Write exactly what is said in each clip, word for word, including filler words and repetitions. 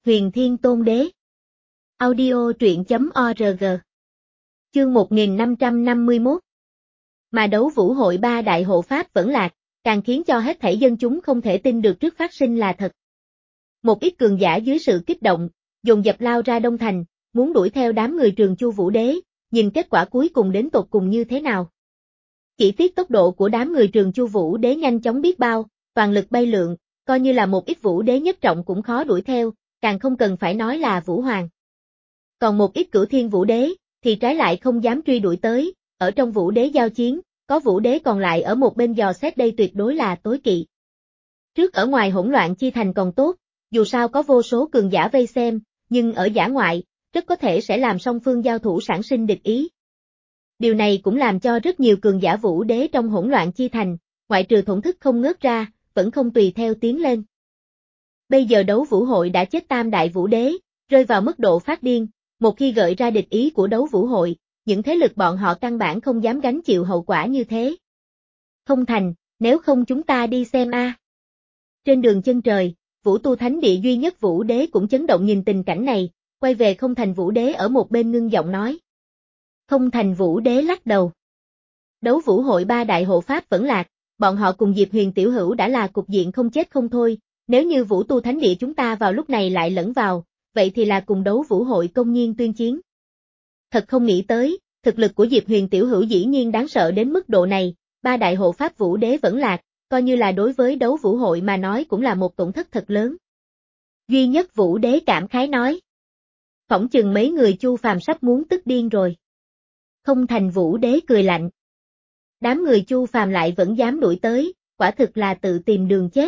Huyền Thiên Tôn Đế. Audio truyện chấm org. Chương một nghìn năm trăm năm mươi mốt. Mà đấu vũ hội ba đại hộ pháp vẫn lạc, càng khiến cho hết thảy dân chúng không thể tin được trước phát sinh là thật. Một ít cường giả dưới sự kích động, dồn dập lao ra Đông Thành, muốn đuổi theo đám người Trường Chu Vũ Đế, nhìn kết quả cuối cùng đến tột cùng như thế nào. Chỉ tiếc tốc độ của đám người Trường Chu Vũ Đế nhanh chóng biết bao, toàn lực bay lượn, coi như là một ít Vũ Đế nhất trọng cũng khó đuổi theo, càng không cần phải nói là Vũ Hoàng. Còn một ít Cửu Thiên Vũ Đế, thì trái lại không dám truy đuổi tới, ở trong Vũ Đế giao chiến, có Vũ Đế còn lại ở một bên dò xét đây tuyệt đối là tối kỵ. Trước ở ngoài hỗn loạn chi thành còn tốt, dù sao có vô số cường giả vây xem, nhưng ở dã ngoại, rất có thể sẽ làm song phương giao thủ sản sinh địch ý. Điều này cũng làm cho rất nhiều cường giả Vũ Đế trong hỗn loạn chi thành, ngoại trừ thổn thức không ngớt ra, vẫn không tùy theo tiến lên. Bây giờ đấu vũ hội đã chết tam đại Vũ Đế, rơi vào mức độ phát điên, một khi gợi ra địch ý của đấu vũ hội, những thế lực bọn họ căn bản không dám gánh chịu hậu quả như thế. Không thành, nếu không chúng ta đi xem a. Trên đường chân trời, Vũ Tu Thánh Địa duy nhất Vũ Đế cũng chấn động nhìn tình cảnh này, quay về Không Thành Vũ Đế ở một bên ngưng giọng nói. Không Thành Vũ Đế lắc đầu. Đấu vũ hội ba đại hộ pháp vẫn lạc, bọn họ cùng Diệp Huyền tiểu hữu đã là cục diện không chết không thôi, nếu như Vũ Tu Thánh Địa chúng ta vào lúc này lại lẫn vào, vậy thì là cùng đấu vũ hội công nhiên tuyên chiến. Thật không nghĩ tới, thực lực của Diệp Huyền tiểu hữu dĩ nhiên đáng sợ đến mức độ này, ba đại hộ pháp Vũ Đế vẫn lạc, coi như là đối với đấu vũ hội mà nói cũng là một tổn thất thật lớn. Duy nhất Vũ Đế cảm khái nói. Phỏng chừng mấy người Chu Phàm sắp muốn tức điên rồi. Không Thành Vũ Đế cười lạnh. Đám người Chu Phàm lại vẫn dám đuổi tới, quả thực là tự tìm đường chết.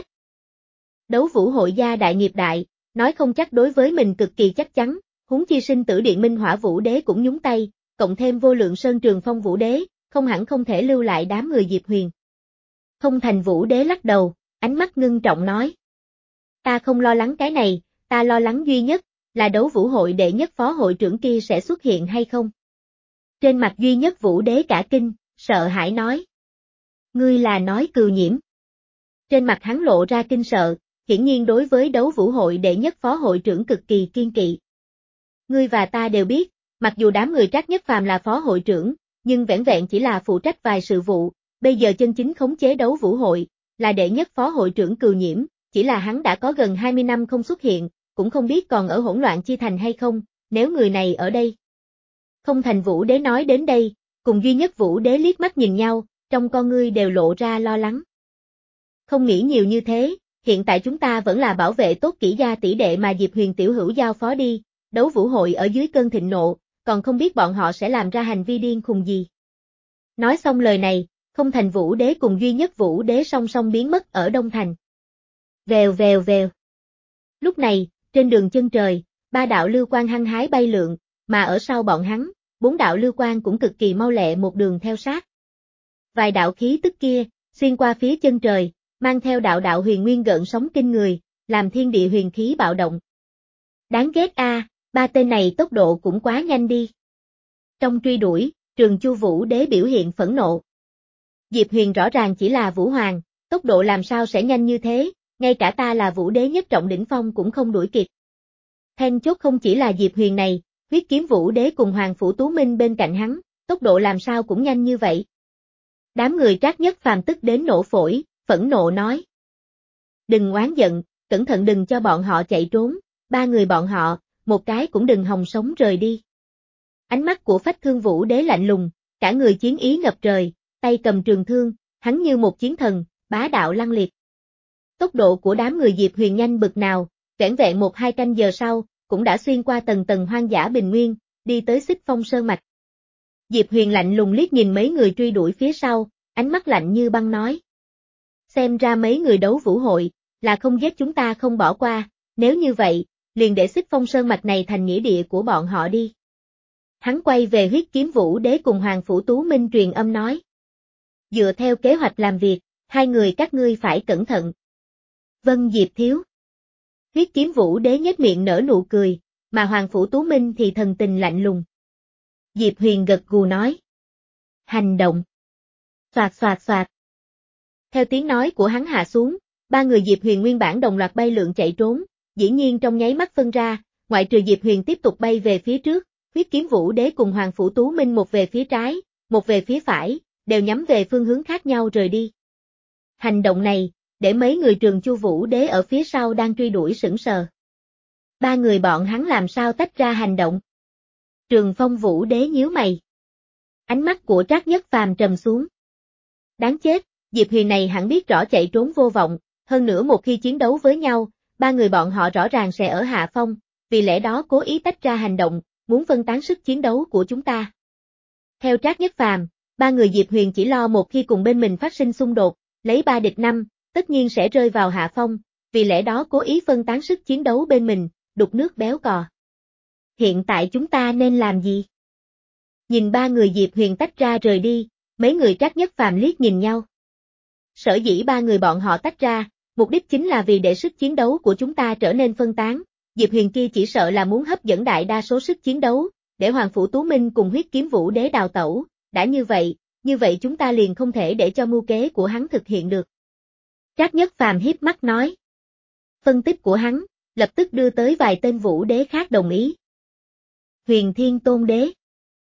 Đấu vũ hội gia đại nghiệp đại, nói không chắc đối với mình cực kỳ chắc chắn, huống chi sinh tử điện minh hỏa Vũ Đế cũng nhúng tay, cộng thêm vô lượng sơn trường phong Vũ Đế, không hẳn không thể lưu lại đám người Diệp Huyền. Không Thành Vũ Đế lắc đầu, ánh mắt ngưng trọng nói. Ta không lo lắng cái này, ta lo lắng duy nhất, là đấu vũ hội đệ nhất phó hội trưởng kia sẽ xuất hiện hay không. Trên mặt duy nhất Vũ Đế cả kinh, sợ hãi nói. Ngươi là nói Cừu Nhiễm. Trên mặt hắn lộ ra kinh sợ, hiển nhiên đối với đấu vũ hội đệ nhất phó hội trưởng cực kỳ kiên kỵ. Ngươi và ta đều biết, mặc dù đám người Trác Nhất Phàm là phó hội trưởng, nhưng vẻn vẹn chỉ là phụ trách vài sự vụ, bây giờ chân chính khống chế đấu vũ hội, là đệ nhất phó hội trưởng Cừu Nhiễm, chỉ là hắn đã có gần hai mươi năm không xuất hiện, cũng không biết còn ở hỗn loạn chi thành hay không, nếu người này ở đây. Không Thành Vũ Đế nói đến đây, cùng duy nhất Vũ Đế liếc mắt nhìn nhau, trong con ngươi đều lộ ra lo lắng. Không nghĩ nhiều như thế, hiện tại chúng ta vẫn là bảo vệ tốt kỹ gia tỷ đệ mà Diệp Huyền tiểu hữu giao phó đi, đấu vũ hội ở dưới cơn thịnh nộ, còn không biết bọn họ sẽ làm ra hành vi điên khùng gì. Nói xong lời này, Không Thành Vũ Đế cùng duy nhất Vũ Đế song song biến mất ở Đông Thành. Vèo vèo vèo. Lúc này, trên đường chân trời, ba đạo lưu quang hăng hái bay lượn, mà ở sau bọn hắn, bốn đạo lưu quang cũng cực kỳ mau lẹ một đường theo sát. Vài đạo khí tức kia, xuyên qua phía chân trời, mang theo đạo đạo huyền nguyên gợn sóng kinh người, làm thiên địa huyền khí bạo động. Đáng ghét a, à, ba tên này tốc độ cũng quá nhanh đi. Trong truy đuổi, Trường Chu Vũ Đế biểu hiện phẫn nộ. Diệp Huyền rõ ràng chỉ là Vũ Hoàng, tốc độ làm sao sẽ nhanh như thế, ngay cả ta là Vũ Đế nhất trọng đỉnh phong cũng không đuổi kịp. Then chốt không chỉ là Diệp Huyền này, Huyết Kiếm Vũ Đế cùng Hoàng Phủ Tú Minh bên cạnh hắn, tốc độ làm sao cũng nhanh như vậy. Đám người Trác Nhất Phàm tức đến nổ phổi, phẫn nộ nói. Đừng oán giận, cẩn thận đừng cho bọn họ chạy trốn, ba người bọn họ, một cái cũng đừng hòng sống rời đi. Ánh mắt của Phách Thương Vũ Đế lạnh lùng, cả người chiến ý ngập trời, tay cầm trường thương, hắn như một chiến thần, bá đạo lăng liệt. Tốc độ của đám người Diệp Huyền nhanh bực nào, vẻn vẹn một hai canh giờ sau, cũng đã xuyên qua tầng tầng hoang dã bình nguyên, đi tới Xích Phong Sơn Mạch. Diệp Huyền lạnh lùng liếc nhìn mấy người truy đuổi phía sau, ánh mắt lạnh như băng nói. Xem ra mấy người đấu vũ hội, là không giết chúng ta không bỏ qua, nếu như vậy, liền để Xích Phong Sơn Mạch này thành nghĩa địa của bọn họ đi. Hắn quay về Huyết Kiếm Vũ Đế cùng Hoàng Phủ Tú Minh truyền âm nói. Dựa theo kế hoạch làm việc, hai người các ngươi phải cẩn thận. Vâng Diệp thiếu. Huyết Kiếm Vũ Đế nhếch miệng nở nụ cười, mà Hoàng Phủ Tú Minh thì thần tình lạnh lùng. Diệp Huyền gật gù nói. Hành động. Xoạt xoạt xoạt. Theo tiếng nói của hắn hạ xuống, ba người Diệp Huyền nguyên bản đồng loạt bay lượn chạy trốn, dĩ nhiên trong nháy mắt phân ra, ngoại trừ Diệp Huyền tiếp tục bay về phía trước, huyết kiếm vũ đế cùng Hoàng Phủ Tú Minh một về phía trái, một về phía phải, đều nhắm về phương hướng khác nhau rời đi. Hành động này, để mấy người Trường Chu Vũ đế ở phía sau đang truy đuổi sững sờ. Ba người bọn hắn làm sao tách ra hành động? Trường Phong Vũ đế nhíu mày. Ánh mắt của Trác Nhất Phàm trầm xuống. Đáng chết, Diệp Huyền này hẳn biết rõ chạy trốn vô vọng, hơn nữa một khi chiến đấu với nhau, ba người bọn họ rõ ràng sẽ ở hạ phong, vì lẽ đó cố ý tách ra hành động, muốn phân tán sức chiến đấu của chúng ta. Theo Trác Nhất Phàm, ba người Diệp Huyền chỉ lo một khi cùng bên mình phát sinh xung đột, lấy ba địch năm, tất nhiên sẽ rơi vào hạ phong, vì lẽ đó cố ý phân tán sức chiến đấu bên mình, đục nước béo cò. Hiện tại chúng ta nên làm gì? Nhìn ba người Diệp Huyền tách ra rời đi, mấy người Trác Nhất Phàm liếc nhìn nhau. Sở dĩ ba người bọn họ tách ra, mục đích chính là vì để sức chiến đấu của chúng ta trở nên phân tán, Diệp Huyền kia chỉ sợ là muốn hấp dẫn đại đa số sức chiến đấu, để Hoàng Phủ Tú Minh cùng huyết kiếm vũ đế đào tẩu, đã như vậy, như vậy chúng ta liền không thể để cho mưu kế của hắn thực hiện được. Trác Nhất Phàm hiếp mắt nói. Phân tích của hắn, lập tức đưa tới vài tên vũ đế khác đồng ý. Huyền Thiên Tôn Đế.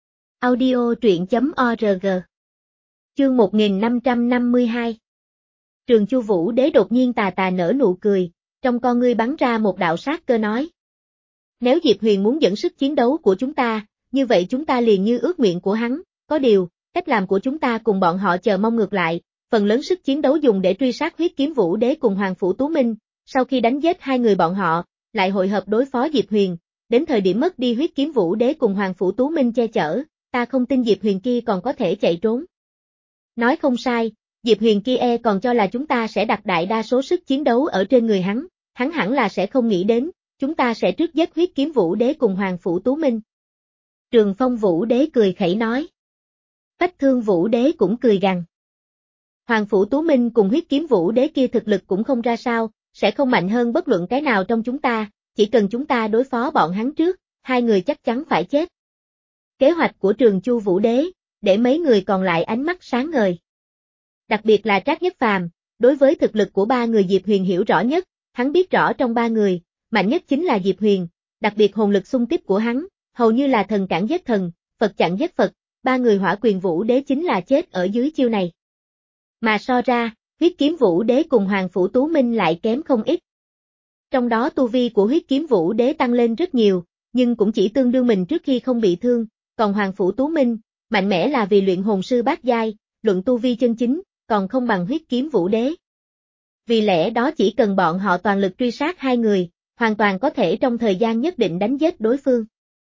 Audio truyện chấm org. Chương một nghìn năm trăm năm mươi hai. Trường Chu Vũ đế đột nhiên tà tà nở nụ cười, trong con ngươi bắn ra một đạo sát cơ nói. Nếu Diệp Huyền muốn dẫn sức chiến đấu của chúng ta, như vậy chúng ta liền như ước nguyện của hắn, có điều, cách làm của chúng ta cùng bọn họ chờ mong ngược lại, phần lớn sức chiến đấu dùng để truy sát huyết kiếm vũ đế cùng Hoàng Phủ Tú Minh, sau khi đánh giết hai người bọn họ, lại hội hợp đối phó Diệp Huyền, đến thời điểm mất đi huyết kiếm vũ đế cùng Hoàng Phủ Tú Minh che chở, ta không tin Diệp Huyền kia còn có thể chạy trốn. Nói không sai, Diệp Huyền kia e còn cho là chúng ta sẽ đặt đại đa số sức chiến đấu ở trên người hắn, hắn hẳn là sẽ không nghĩ đến, chúng ta sẽ trước giết huyết kiếm vũ đế cùng Hoàng Phủ Tú Minh. Trường Phong Vũ đế cười khẩy nói. Phách Thương Vũ đế cũng cười gằn. Hoàng Phủ Tú Minh cùng huyết kiếm vũ đế kia thực lực cũng không ra sao, sẽ không mạnh hơn bất luận cái nào trong chúng ta, chỉ cần chúng ta đối phó bọn hắn trước, hai người chắc chắn phải chết. Kế hoạch của Trường Chu Vũ đế, để mấy người còn lại ánh mắt sáng ngời. Đặc biệt là Trác Nhất Phàm, đối với thực lực của ba người Diệp Huyền hiểu rõ nhất, hắn biết rõ trong ba người, mạnh nhất chính là Diệp Huyền, đặc biệt hồn lực xung kích của hắn, hầu như là thần cản giết thần, Phật chặn giết Phật, ba người Hỏa Quyền Vũ đế chính là chết ở dưới chiêu này. Mà so ra, huyết kiếm vũ đế cùng Hoàng Phủ Tú Minh lại kém không ít. Trong đó tu vi của huyết kiếm vũ đế tăng lên rất nhiều, nhưng cũng chỉ tương đương mình trước khi không bị thương, còn Hoàng Phủ Tú Minh, mạnh mẽ là vì luyện hồn sư bát giai, luận tu vi chân chính, còn không bằng huyết kiếm vũ đế. Vì lẽ đó chỉ cần bọn họ toàn lực truy sát hai người, hoàn toàn có thể trong thời gian nhất định đánh giết đối phương.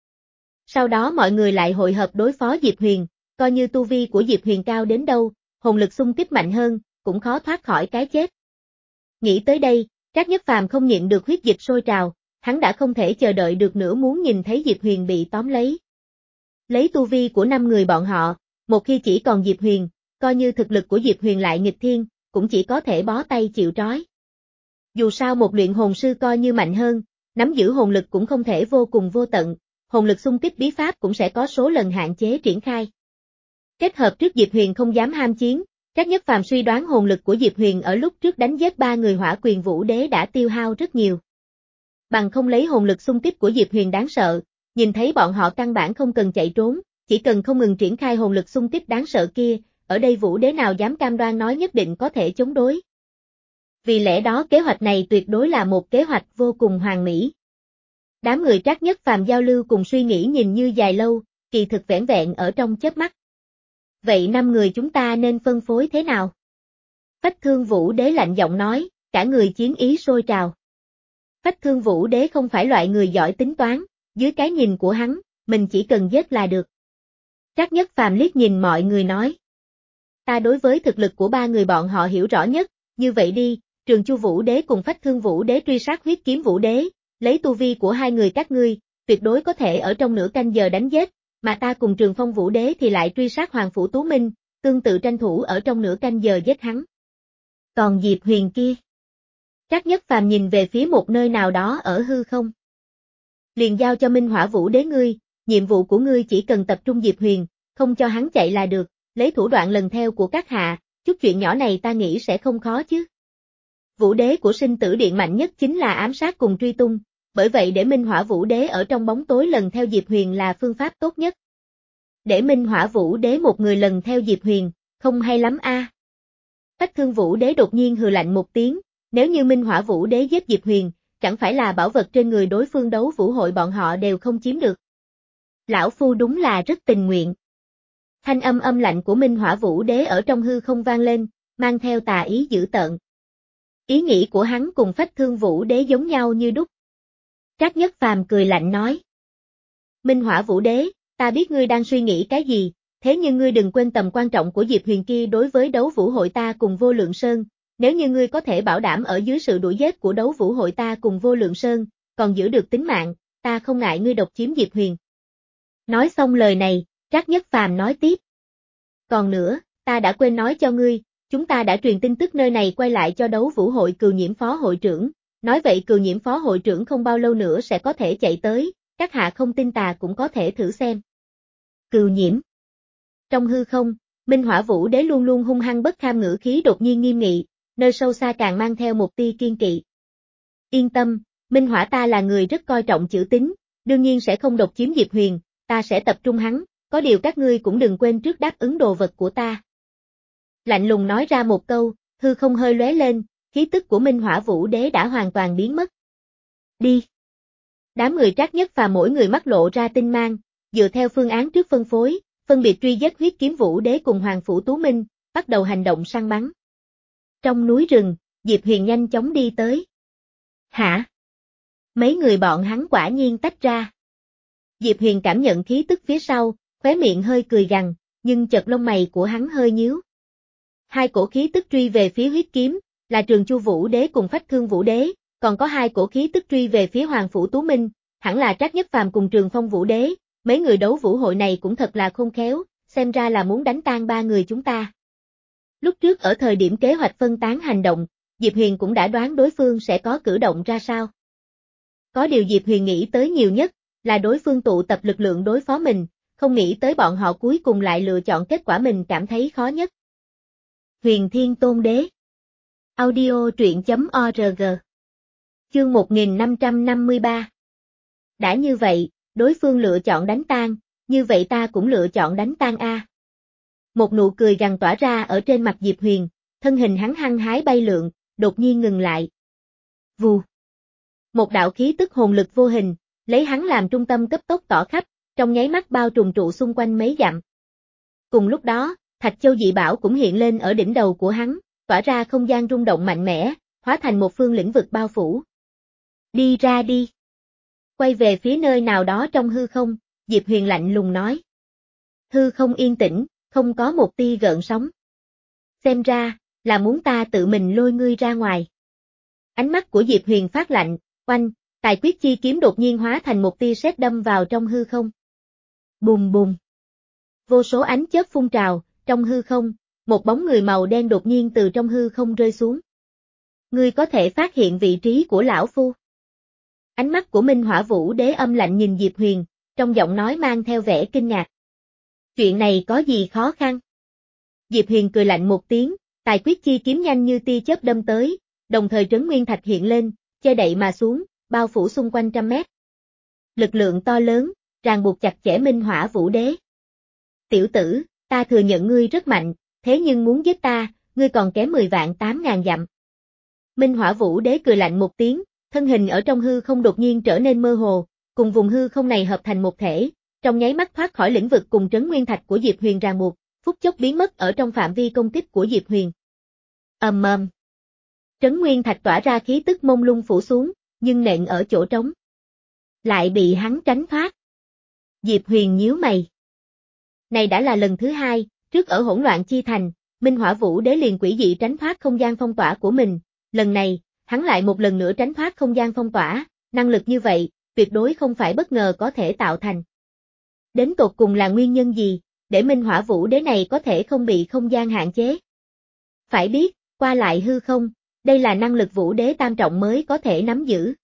Sau đó mọi người lại hội hợp đối phó Diệp Huyền, coi như tu vi của Diệp Huyền cao đến đâu, hồn lực xung kích mạnh hơn, cũng khó thoát khỏi cái chết. Nghĩ tới đây, Trác Nhất Phàm không nhịn được huyết dịch sôi trào, hắn đã không thể chờ đợi được nữa muốn nhìn thấy Diệp Huyền bị tóm lấy. Lấy tu vi của năm người bọn họ, một khi chỉ còn Diệp Huyền, coi như thực lực của Diệp Huyền lại nghịch thiên, cũng chỉ có thể bó tay chịu trói. Dù sao một luyện hồn sư coi như mạnh hơn, nắm giữ hồn lực cũng không thể vô cùng vô tận, hồn lực xung kích bí pháp cũng sẽ có số lần hạn chế triển khai. Kết hợp trước Diệp Huyền không dám ham chiến, Trác Nhất Phàm suy đoán hồn lực của Diệp Huyền ở lúc trước đánh giết ba người Hỏa Quyền Vũ đế đã tiêu hao rất nhiều. Bằng không lấy hồn lực xung kích của Diệp Huyền đáng sợ, nhìn thấy bọn họ căn bản không cần chạy trốn, chỉ cần không ngừng triển khai hồn lực xung kích đáng sợ kia, ở đây Vũ đế nào dám cam đoan nói nhất định có thể chống đối. Vì lẽ đó kế hoạch này tuyệt đối là một kế hoạch vô cùng hoàn mỹ. Đám người Trác Nhất Phàm giao lưu cùng suy nghĩ nhìn như dài lâu, kỳ thực vẻn vẹn ở trong chớp mắt. Vậy năm người chúng ta nên phân phối thế nào? Phách Thương Vũ đế lạnh giọng nói, cả người chiến ý sôi trào. Phách Thương Vũ đế không phải loại người giỏi tính toán, dưới cái nhìn của hắn, mình chỉ cần giết là được. Trác Nhất Phàm liếc nhìn mọi người nói. Ta đối với thực lực của ba người bọn họ hiểu rõ nhất, như vậy đi, Trường Chu Vũ đế cùng Phách Thương Vũ đế truy sát huyết kiếm Vũ đế, lấy tu vi của hai người các ngươi, tuyệt đối có thể ở trong nửa canh giờ đánh giết, mà ta cùng Trường Phong Vũ đế thì lại truy sát Hoàng Phủ Tú Minh, tương tự tranh thủ ở trong nửa canh giờ giết hắn. Còn Diệp Huyền kia? Trác Nhất Phàm nhìn về phía một nơi nào đó ở hư không. Liền giao cho Minh Hỏa Vũ đế ngươi, nhiệm vụ của ngươi chỉ cần tập trung Diệp Huyền, không cho hắn chạy là được, lấy thủ đoạn lần theo của các hạ, chút chuyện nhỏ này ta nghĩ sẽ không khó chứ. Vũ đế của sinh tử điện mạnh nhất chính là ám sát cùng truy tung, bởi vậy để Minh Hỏa Vũ Đế ở trong bóng tối lần theo Diệp Huyền là phương pháp tốt nhất. Để Minh Hỏa Vũ Đế một người lần theo Diệp Huyền, không hay lắm a. À. Phách Thương Vũ Đế đột nhiên hừ lạnh một tiếng, nếu như Minh Hỏa Vũ Đế giết Diệp Huyền, chẳng phải là bảo vật trên người đối phương đấu vũ hội bọn họ đều không chiếm được. Lão Phu đúng là rất tình nguyện. Thanh âm âm lạnh của Minh Hỏa Vũ Đế ở trong hư không vang lên, mang theo tà ý dữ tợn. Ý nghĩ của hắn cùng Phách Thương Vũ Đế giống nhau như đúc. Trác Nhất Phàm cười lạnh nói. Minh Hỏa Vũ Đế, ta biết ngươi đang suy nghĩ cái gì, thế nhưng ngươi đừng quên tầm quan trọng của Diệp Huyền kia đối với đấu vũ hội ta cùng Vô Lượng Sơn, nếu như ngươi có thể bảo đảm ở dưới sự đuổi giết của đấu vũ hội ta cùng Vô Lượng Sơn, còn giữ được tính mạng, ta không ngại ngươi độc chiếm Diệp Huyền. Nói xong lời này, Trác Nhất Phàm nói tiếp. Còn nữa, ta đã quên nói cho ngươi, chúng ta đã truyền tin tức nơi này quay lại cho đấu vũ hội Cừu Nhiễm phó hội trưởng, nói vậy Cừu Nhiễm phó hội trưởng không bao lâu nữa sẽ có thể chạy tới, các hạ không tin tà cũng có thể thử xem. Cừu Nhiễm. Trong hư không, Minh Hỏa Vũ Đế luôn luôn hung hăng bất kham ngữ khí đột nhiên nghiêm nghị, nơi sâu xa càng mang theo một tia kiên kỵ. Yên tâm, Minh Hỏa ta là người rất coi trọng chữ tín, đương nhiên sẽ không độc chiếm Diệp Huyền, ta sẽ tập trung hắn, có điều các ngươi cũng đừng quên trước đáp ứng đồ vật của ta. Lạnh lùng nói ra một câu, hư không hơi lóe lên, khí tức của Minh Hỏa Vũ Đế đã hoàn toàn biến mất. Đi. Đám người Trác Nhất Phàm mỗi người mắt lộ ra tinh mang, dựa theo phương án trước phân phối, phân biệt truy giết Huyết Kiếm Vũ Đế cùng Hoàng Phủ Tú Minh, bắt đầu hành động săn bắn. Trong núi rừng, Diệp Huyền nhanh chóng đi tới. Hả? Mấy người bọn hắn quả nhiên tách ra. Diệp Huyền cảm nhận khí tức phía sau, khóe miệng hơi cười gằn, nhưng chợt lông mày của hắn hơi nhíu. Hai cổ khí tức truy về phía Huyết Kiếm, là Trường Chu Vũ Đế cùng Phách Thương Vũ Đế, còn có hai cổ khí tức truy về phía Hoàng Phủ Tú Minh, hẳn là Trác Nhất Phàm cùng Trường Phong Vũ Đế, mấy người đấu vũ hội này cũng thật là khôn khéo, xem ra là muốn đánh tan ba người chúng ta. Lúc trước ở thời điểm kế hoạch phân tán hành động, Diệp Huyền cũng đã đoán đối phương sẽ có cử động ra sao. Có điều Diệp Huyền nghĩ tới nhiều nhất, là đối phương tụ tập lực lượng đối phó mình, không nghĩ tới bọn họ cuối cùng lại lựa chọn kết quả mình cảm thấy khó nhất. Huyền Thiên Tôn Đế. Audio truyện chấm org. Chương một nghìn năm trăm năm mươi ba. Đã như vậy, đối phương lựa chọn đánh tan, như vậy ta cũng lựa chọn đánh tan a. Một nụ cười gằn tỏa ra ở trên mặt Diệp Huyền, thân hình hắn hăng hái bay lượn, đột nhiên ngừng lại. Vù. Một đạo khí tức hồn lực vô hình, lấy hắn làm trung tâm cấp tốc tỏ khắp, trong nháy mắt bao trùm trụ xung quanh mấy dặm. Cùng lúc đó, Thạch Châu dị bảo cũng hiện lên ở đỉnh đầu của hắn, tỏa ra không gian rung động mạnh mẽ, hóa thành một phương lĩnh vực bao phủ. Đi ra đi. Quay về phía nơi nào đó trong hư không, Diệp Huyền lạnh lùng nói. Hư không yên tĩnh, không có một tia gợn sóng. Xem ra, là muốn ta tự mình lôi ngươi ra ngoài. Ánh mắt của Diệp Huyền phát lạnh, oanh, tài quyết chi kiếm đột nhiên hóa thành một tia sét đâm vào trong hư không. Bùm bùm. Vô số ánh chớp phun trào, trong hư không, một bóng người màu đen đột nhiên từ trong hư không rơi xuống. Ngươi có thể phát hiện vị trí của lão phu. Ánh mắt của Minh Hỏa Vũ Đế âm lạnh nhìn Diệp Huyền, trong giọng nói mang theo vẻ kinh ngạc. Chuyện này có gì khó khăn? Diệp Huyền cười lạnh một tiếng, tài quyết chi kiếm nhanh như tia chớp đâm tới, đồng thời trấn nguyên thạch hiện lên, che đậy mà xuống, bao phủ xung quanh trăm mét. Lực lượng to lớn, ràng buộc chặt chẽ Minh Hỏa Vũ Đế. Tiểu tử, ta thừa nhận ngươi rất mạnh, thế nhưng muốn giết ta, ngươi còn kém mười vạn tám ngàn dặm. Minh Hỏa Vũ Đế cười lạnh một tiếng, thân hình ở trong hư không đột nhiên trở nên mơ hồ, cùng vùng hư không này hợp thành một thể, trong nháy mắt thoát khỏi lĩnh vực cùng trấn nguyên thạch của Diệp Huyền ràng buộc, phút chốc biến mất ở trong phạm vi công kích của Diệp Huyền. Ầm ầm. Trấn nguyên thạch tỏa ra khí tức mông lung phủ xuống, nhưng nện ở chỗ trống. Lại bị hắn tránh thoát. Diệp Huyền nhíu mày. Này đã là lần thứ hai, trước ở hỗn loạn chi thành, Minh Hỏa Vũ Đế liền quỷ dị tránh thoát không gian phong tỏa của mình, lần này, hắn lại một lần nữa tránh thoát không gian phong tỏa, năng lực như vậy, tuyệt đối không phải bất ngờ có thể tạo thành. Đến tột cùng là nguyên nhân gì, để Minh Hỏa Vũ Đế này có thể không bị không gian hạn chế? Phải biết, qua lại hư không, đây là năng lực Vũ Đế tam trọng mới có thể nắm giữ.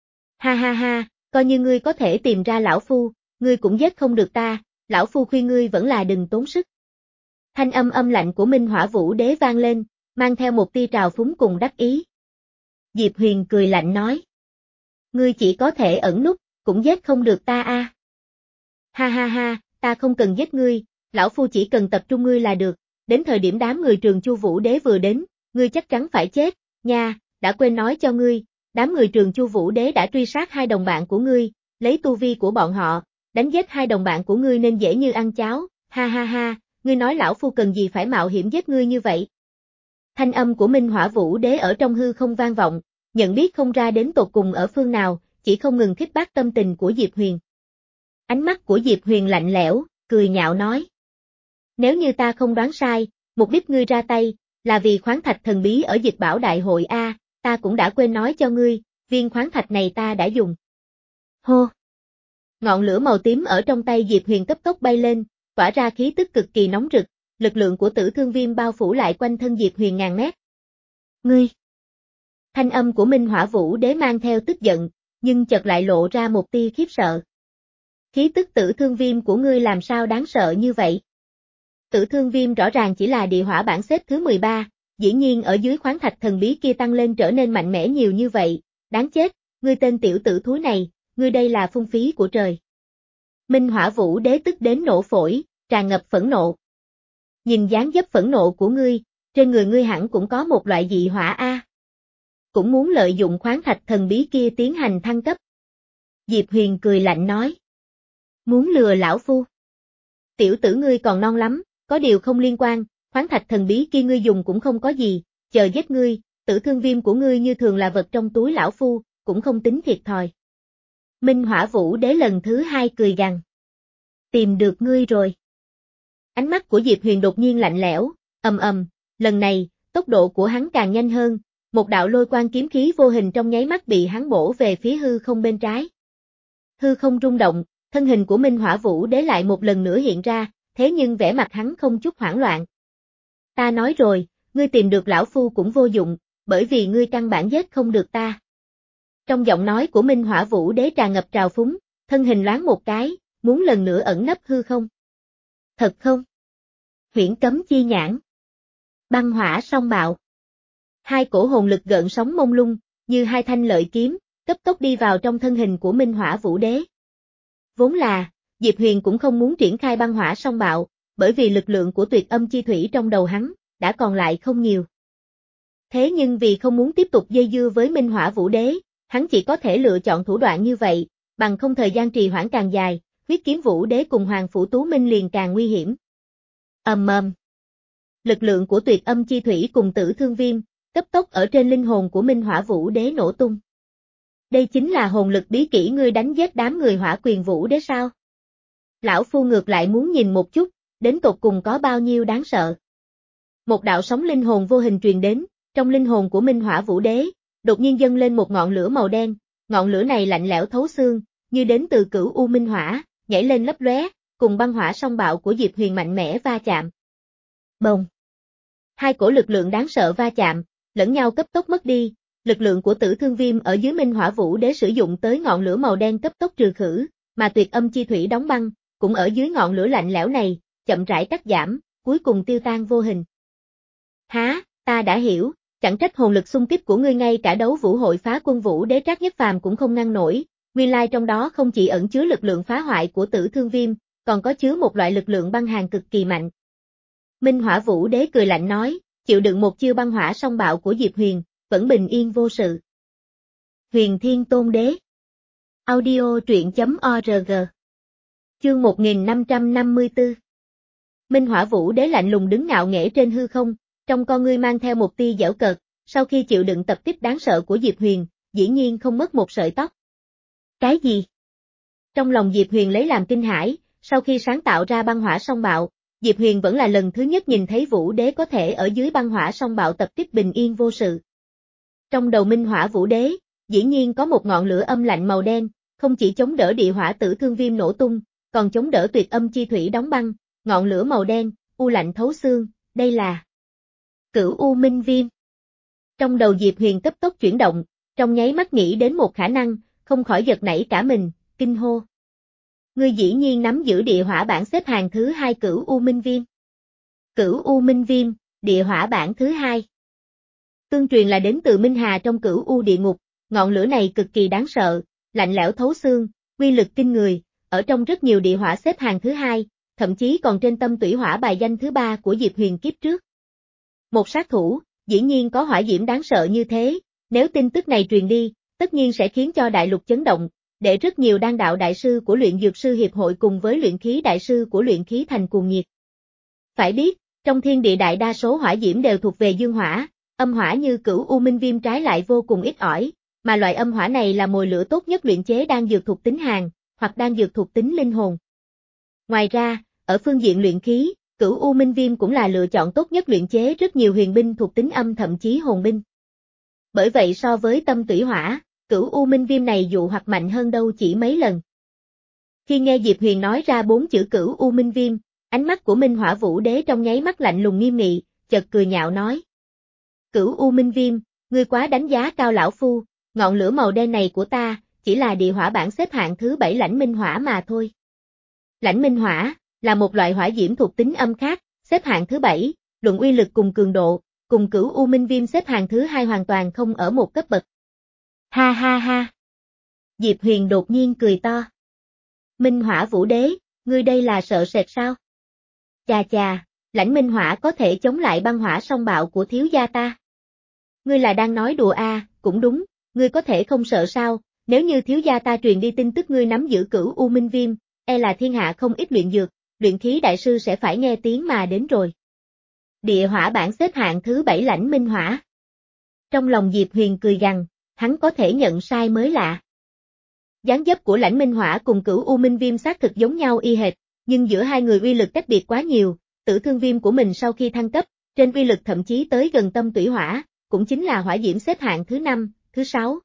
Ha ha ha, coi như ngươi có thể tìm ra lão phu, ngươi cũng giết không được ta, lão phu khuyên ngươi vẫn là đừng tốn sức. Thanh âm âm lạnh của Minh Hỏa Vũ Đế vang lên, mang theo một tia trào phúng cùng đắc ý. Diệp Huyền cười lạnh nói. Ngươi chỉ có thể ẩn núp, cũng giết không được ta a. À. Ha ha ha, ta không cần giết ngươi, lão phu chỉ cần tập trung ngươi là được, đến thời điểm đám người Trường Chu Vũ Đế vừa đến, ngươi chắc chắn phải chết, nha, đã quên nói cho ngươi, đám người Trường Chu Vũ Đế đã truy sát hai đồng bạn của ngươi, lấy tu vi của bọn họ, đánh giết hai đồng bạn của ngươi nên dễ như ăn cháo, ha ha ha, ngươi nói lão phu cần gì phải mạo hiểm giết ngươi như vậy. Thanh âm của Minh Hỏa Vũ Đế ở trong hư không vang vọng, nhận biết không ra đến tột cùng ở phương nào, chỉ không ngừng khích bác tâm tình của Diệp Huyền. Ánh mắt của Diệp Huyền lạnh lẽo, cười nhạo nói. Nếu như ta không đoán sai, mục đích ngươi ra tay, là vì khoáng thạch thần bí ở Dịch Bảo Đại hội A, ta cũng đã quên nói cho ngươi, viên khoáng thạch này ta đã dùng. Hô! Ngọn lửa màu tím ở trong tay Diệp Huyền cấp tốc bay lên, tỏa ra khí tức cực kỳ nóng rực, lực lượng của Tử Thương Viêm bao phủ lại quanh thân Diệp Huyền ngàn mét. Ngươi! Thanh âm của Minh Hỏa Vũ Đế mang theo tức giận, nhưng chợt lại lộ ra một tia khiếp sợ. Khí tức Tử Thương Viêm của ngươi làm sao đáng sợ như vậy? Tử Thương Viêm rõ ràng chỉ là địa hỏa bảng xếp thứ mười ba, dĩ nhiên ở dưới khoáng thạch thần bí kia tăng lên trở nên mạnh mẽ nhiều như vậy, đáng chết, ngươi tên tiểu tử thúi này, ngươi đây là phung phí của trời. Minh Hỏa Vũ Đế tức đến nổ phổi, tràn ngập phẫn nộ. Nhìn dáng dấp phẫn nộ của ngươi, trên người ngươi hẳn cũng có một loại dị hỏa a. Cũng muốn lợi dụng khoáng thạch thần bí kia tiến hành thăng cấp. Diệp Huyền cười lạnh nói. Muốn lừa lão phu. Tiểu tử ngươi còn non lắm, có điều không liên quan, khoáng thạch thần bí kia ngươi dùng cũng không có gì, chờ giết ngươi, Tử Thương Viêm của ngươi như thường là vật trong túi lão phu, cũng không tính thiệt thòi. Minh Hỏa Vũ Đế lần thứ hai cười gằn. Tìm được ngươi rồi. Ánh mắt của Diệp Huyền đột nhiên lạnh lẽo, ầm ầm, lần này, tốc độ của hắn càng nhanh hơn, một đạo lôi quang kiếm khí vô hình trong nháy mắt bị hắn bổ về phía hư không bên trái. Hư không rung động, thân hình của Minh Hỏa Vũ Đế lại một lần nữa hiện ra, thế nhưng vẻ mặt hắn không chút hoảng loạn. Ta nói rồi, ngươi tìm được lão phu cũng vô dụng, bởi vì ngươi căn bản giết không được ta. Trong giọng nói của Minh Hỏa Vũ Đế tràn ngập trào phúng, thân hình loáng một cái, muốn lần nữa ẩn nấp hư không. Thật không? Huyễn cấm chi nhãn. Băng hỏa song bạo. Hai cổ hồn lực gợn sóng mông lung, như hai thanh lợi kiếm, cấp tốc đi vào trong thân hình của Minh Hỏa Vũ Đế. Vốn là, Diệp Huyền cũng không muốn triển khai băng hỏa song bạo, bởi vì lực lượng của tuyệt âm chi thủy trong đầu hắn, đã còn lại không nhiều. Thế nhưng vì không muốn tiếp tục dây dưa với Minh Hỏa Vũ Đế, hắn chỉ có thể lựa chọn thủ đoạn như vậy, bằng không thời gian trì hoãn càng dài, huyết kiếm Vũ Đế cùng Hoàng Phủ Tú Minh liền càng nguy hiểm. Ầm ầm. Lực lượng của tuyệt âm chi thủy cùng Tử Thương Viêm, cấp tốc ở trên linh hồn của Minh Hỏa Vũ Đế nổ tung. Đây chính là hồn lực bí kỹ ngươi đánh giết đám người Hỏa Quyền Vũ Đế sao? Lão phu ngược lại muốn nhìn một chút, đến tột cùng có bao nhiêu đáng sợ. Một đạo sóng linh hồn vô hình truyền đến, trong linh hồn của Minh Hỏa Vũ Đế, đột nhiên dâng lên một ngọn lửa màu đen, ngọn lửa này lạnh lẽo thấu xương, như đến từ Cửu U Minh Hỏa, nhảy lên lấp lóe, cùng băng hỏa song bạo của Diệp Huyền mạnh mẽ va chạm. Bồng. Hai cổ lực lượng đáng sợ va chạm, lẫn nhau cấp tốc mất đi, lực lượng của Tử Thương Viêm ở dưới Minh Hỏa Vũ Đế sử dụng tới ngọn lửa màu đen cấp tốc trừ khử, mà tuyệt âm chi thủy đóng băng, cũng ở dưới ngọn lửa lạnh lẽo này, chậm rãi cắt giảm, cuối cùng tiêu tan vô hình. Há, ta đã hiểu, chẳng trách hồn lực xung kích của ngươi ngay cả đấu vũ hội Phá Quân Vũ Đế Trác Nhất Phàm cũng không ngăn nổi, nguyên lai trong đó không chỉ ẩn chứa lực lượng phá hoại của Tử Thương Viêm, còn có chứa một loại lực lượng băng hàn cực kỳ mạnh. Minh Hỏa Vũ Đế cười lạnh nói, chịu đựng một chiêu băng hỏa song bạo của Diệp Huyền, vẫn bình yên vô sự. Huyền Thiên Tôn Đế. Audio truyện chấm org. Chương một nghìn năm trăm năm mươi tư. Minh Hỏa Vũ Đế lạnh lùng đứng ngạo nghễ trên hư không, trong con ngươi mang theo một tia giễu cợt, sau khi chịu đựng tập kích đáng sợ của Diệp Huyền, dĩ nhiên không mất một sợi tóc. Cái gì? Trong lòng Diệp Huyền lấy làm kinh hãi, sau khi sáng tạo ra băng hỏa song bạo, Diệp Huyền vẫn là lần thứ nhất nhìn thấy Vũ Đế có thể ở dưới băng hỏa song bạo tập kích bình yên vô sự. Trong đầu Minh Hỏa Vũ Đế, dĩ nhiên có một ngọn lửa âm lạnh màu đen, không chỉ chống đỡ địa hỏa Tử Thương Viêm nổ tung, còn chống đỡ tuyệt âm chi thủy đóng băng, ngọn lửa màu đen, u lạnh thấu xương, đây là Cửu U Minh Viêm. Trong đầu Diệp Huyền cấp tốc chuyển động, trong nháy mắt nghĩ đến một khả năng, không khỏi giật nảy cả mình, kinh hô. Ngươi dĩ nhiên nắm giữ địa hỏa bảng xếp hàng thứ hai Cửu U Minh Viêm. Cửu U Minh Viêm, địa hỏa bảng thứ hai. Tương truyền là đến từ Minh Hà trong Cửu U địa ngục, Ngọn lửa này cực kỳ đáng sợ, lạnh lẽo thấu xương, uy lực kinh người, ở trong rất nhiều địa hỏa xếp hàng thứ hai, thậm chí còn trên tâm tủy hỏa bài danh thứ ba của Diệp Huyền kiếp trước. Một sát thủ, dĩ nhiên có hỏa diễm đáng sợ như thế, nếu tin tức này truyền đi, tất nhiên sẽ khiến cho đại lục chấn động, để rất nhiều đan đạo đại sư của luyện dược sư hiệp hội cùng với luyện khí đại sư của luyện khí thành cuồng nhiệt. Phải biết, trong thiên địa đại đa số hỏa diễm đều thuộc về dương hỏa, âm hỏa như Cửu U Minh Viêm trái lại vô cùng ít ỏi, mà loại âm hỏa này là mồi lửa tốt nhất luyện chế đan dược thuộc tính hàn, hoặc đan dược thuộc tính linh hồn. Ngoài ra, ở phương diện luyện khí, Cửu U Minh Viêm cũng là lựa chọn tốt nhất luyện chế rất nhiều huyền binh thuộc tính âm thậm chí hồn binh. Bởi vậy so với tâm tủy hỏa, Cửu U Minh Viêm này dụ hoặc mạnh hơn đâu chỉ mấy lần. Khi nghe Diệp Huyền nói ra bốn chữ Cửu U Minh Viêm, ánh mắt của Minh Hỏa Vũ Đế trong nháy mắt lạnh lùng nghiêm nghị, chợt cười nhạo nói. Cửu U Minh Viêm, ngươi quá đánh giá cao lão phu, ngọn lửa màu đen này của ta, chỉ là địa hỏa bảng xếp hạng thứ bảy lãnh minh hỏa mà thôi. Lãnh minh hỏa, là một loại hỏa diễm thuộc tính âm khác, xếp hạng thứ bảy, luận uy lực cùng cường độ, cùng Cửu U Minh Viêm xếp hạng thứ hai hoàn toàn không ở một cấp bậc. Ha ha ha. Diệp Huyền đột nhiên cười to. Minh Hỏa Vũ Đế, ngươi đây là sợ sệt sao? Chà chà, lãnh minh hỏa có thể chống lại băng hỏa song bạo của thiếu gia ta. Ngươi là đang nói đùa à, cũng đúng, ngươi có thể không sợ sao, nếu như thiếu gia ta truyền đi tin tức ngươi nắm giữ Cửu U Minh Viêm, e là thiên hạ không ít luyện dược, luyện khí đại sư sẽ phải nghe tiếng mà đến rồi. Địa hỏa bảng xếp hạng thứ bảy lãnh minh hỏa. Trong lòng Diệp Huyền cười gằn, hắn có thể nhận sai mới lạ. Dáng dấp của lãnh minh hỏa cùng Cửu U Minh Viêm xác thực giống nhau y hệt, nhưng giữa hai người uy lực cách biệt quá nhiều, tử thương viêm của mình sau khi thăng cấp, trên uy lực thậm chí tới gần tâm tủy hỏa, cũng chính là hỏa diễm xếp hạng thứ năm, thứ sáu.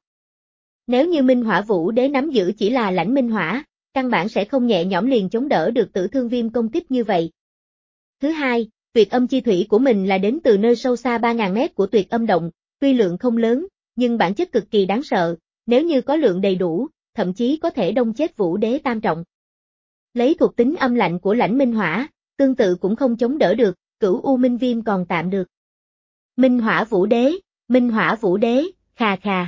Nếu như Minh Hỏa Vũ Đế nắm giữ chỉ là lãnh minh hỏa, căn bản sẽ không nhẹ nhõm liền chống đỡ được tử thương viêm công kích như vậy. Thứ hai, tuyệt âm chi thủy của mình là đến từ nơi sâu xa ba nghìn mét của tuyệt âm động, tuy lượng không lớn, nhưng bản chất cực kỳ đáng sợ, nếu như có lượng đầy đủ, thậm chí có thể đông chết Vũ Đế tam trọng. Lấy thuộc tính âm lạnh của lãnh minh hỏa, tương tự cũng không chống đỡ được, Cửu U Minh Viêm còn tạm được. Minh Hỏa Vũ Đế, Minh Hỏa Vũ Đế, khà khà.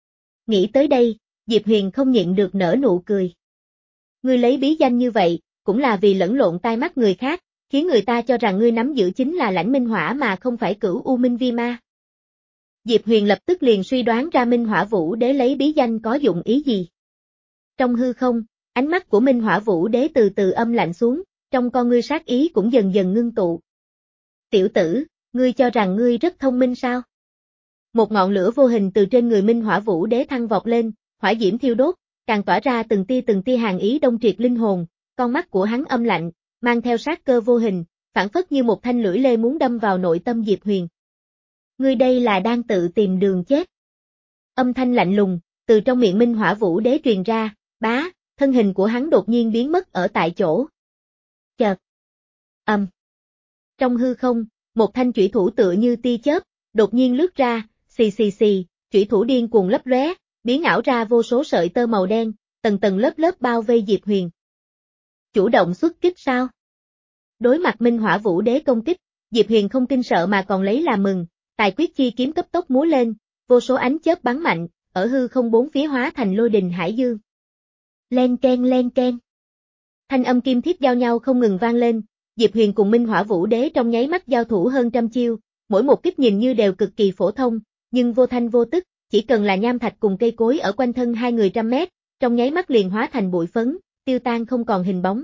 Nghĩ tới đây, Diệp Huyền không nhịn được nở nụ cười. Ngươi lấy bí danh như vậy, cũng là vì lẫn lộn tai mắt người khác, khiến người ta cho rằng ngươi nắm giữ chính là lãnh minh hỏa mà không phải Cửu U Minh Viêm ma. Diệp Huyền lập tức liền suy đoán ra Minh Hỏa Vũ Đế lấy bí danh có dụng ý gì. Trong hư không, ánh mắt của Minh Hỏa Vũ Đế từ từ âm lạnh xuống, trong con ngươi sát ý cũng dần dần ngưng tụ. Tiểu tử, ngươi cho rằng ngươi rất thông minh sao? Một ngọn lửa vô hình từ trên người Minh Hỏa Vũ Đế thăng vọt lên, hỏa diễm thiêu đốt, càng tỏa ra từng tia từng tia hàn ý đông triệt linh hồn, con mắt của hắn âm lạnh, mang theo sát cơ vô hình, phản phất như một thanh lưỡi lê muốn đâm vào nội tâm Diệp Huyền. Ngươi đây là đang tự tìm đường chết. Âm thanh lạnh lùng, từ trong miệng Minh Hỏa Vũ Đế truyền ra, bá, thân hình của hắn đột nhiên biến mất ở tại chỗ. Chợt. Âm. Trong hư không, một thanh chủy thủ tựa như tia chớp, đột nhiên lướt ra, xì xì xì, chủy thủ điên cuồng lấp lóe, biến ảo ra vô số sợi tơ màu đen, tầng tầng lớp lớp bao vây Diệp Huyền. Chủ động xuất kích sao? Đối mặt Minh Hỏa Vũ Đế công kích, Diệp Huyền không kinh sợ mà còn lấy làm mừng, tài quyết chi kiếm cấp tốc múa lên, vô số ánh chớp bắn mạnh, ở hư không bốn phía hóa thành lôi đình hải dương. Len ken len ken. Thanh âm kim thiết giao nhau không ngừng vang lên, Diệp Huyền cùng Minh Hỏa Vũ Đế trong nháy mắt giao thủ hơn trăm chiêu, mỗi một kích nhìn như đều cực kỳ phổ thông, nhưng vô thanh vô tức, chỉ cần là nham thạch cùng cây cối ở quanh thân hai người trăm mét, trong nháy mắt liền hóa thành bụi phấn, tiêu tan không còn hình bóng.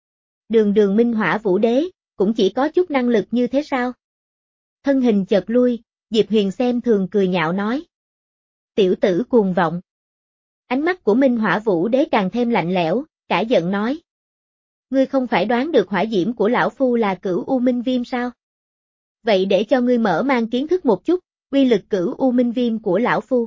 Đường đường Minh Hỏa Vũ Đế, cũng chỉ có chút năng lực như thế sao? Thân hình chợt lui, Diệp Huyền xem thường cười nhạo nói. Tiểu tử cuồng vọng. Ánh mắt của Minh Hỏa Vũ Đế càng thêm lạnh lẽo, cả giận nói. Ngươi không phải đoán được hỏa diễm của lão phu là Cửu U Minh Viêm sao? Vậy để cho ngươi mở mang kiến thức một chút, uy lực Cửu U Minh Viêm của lão phu.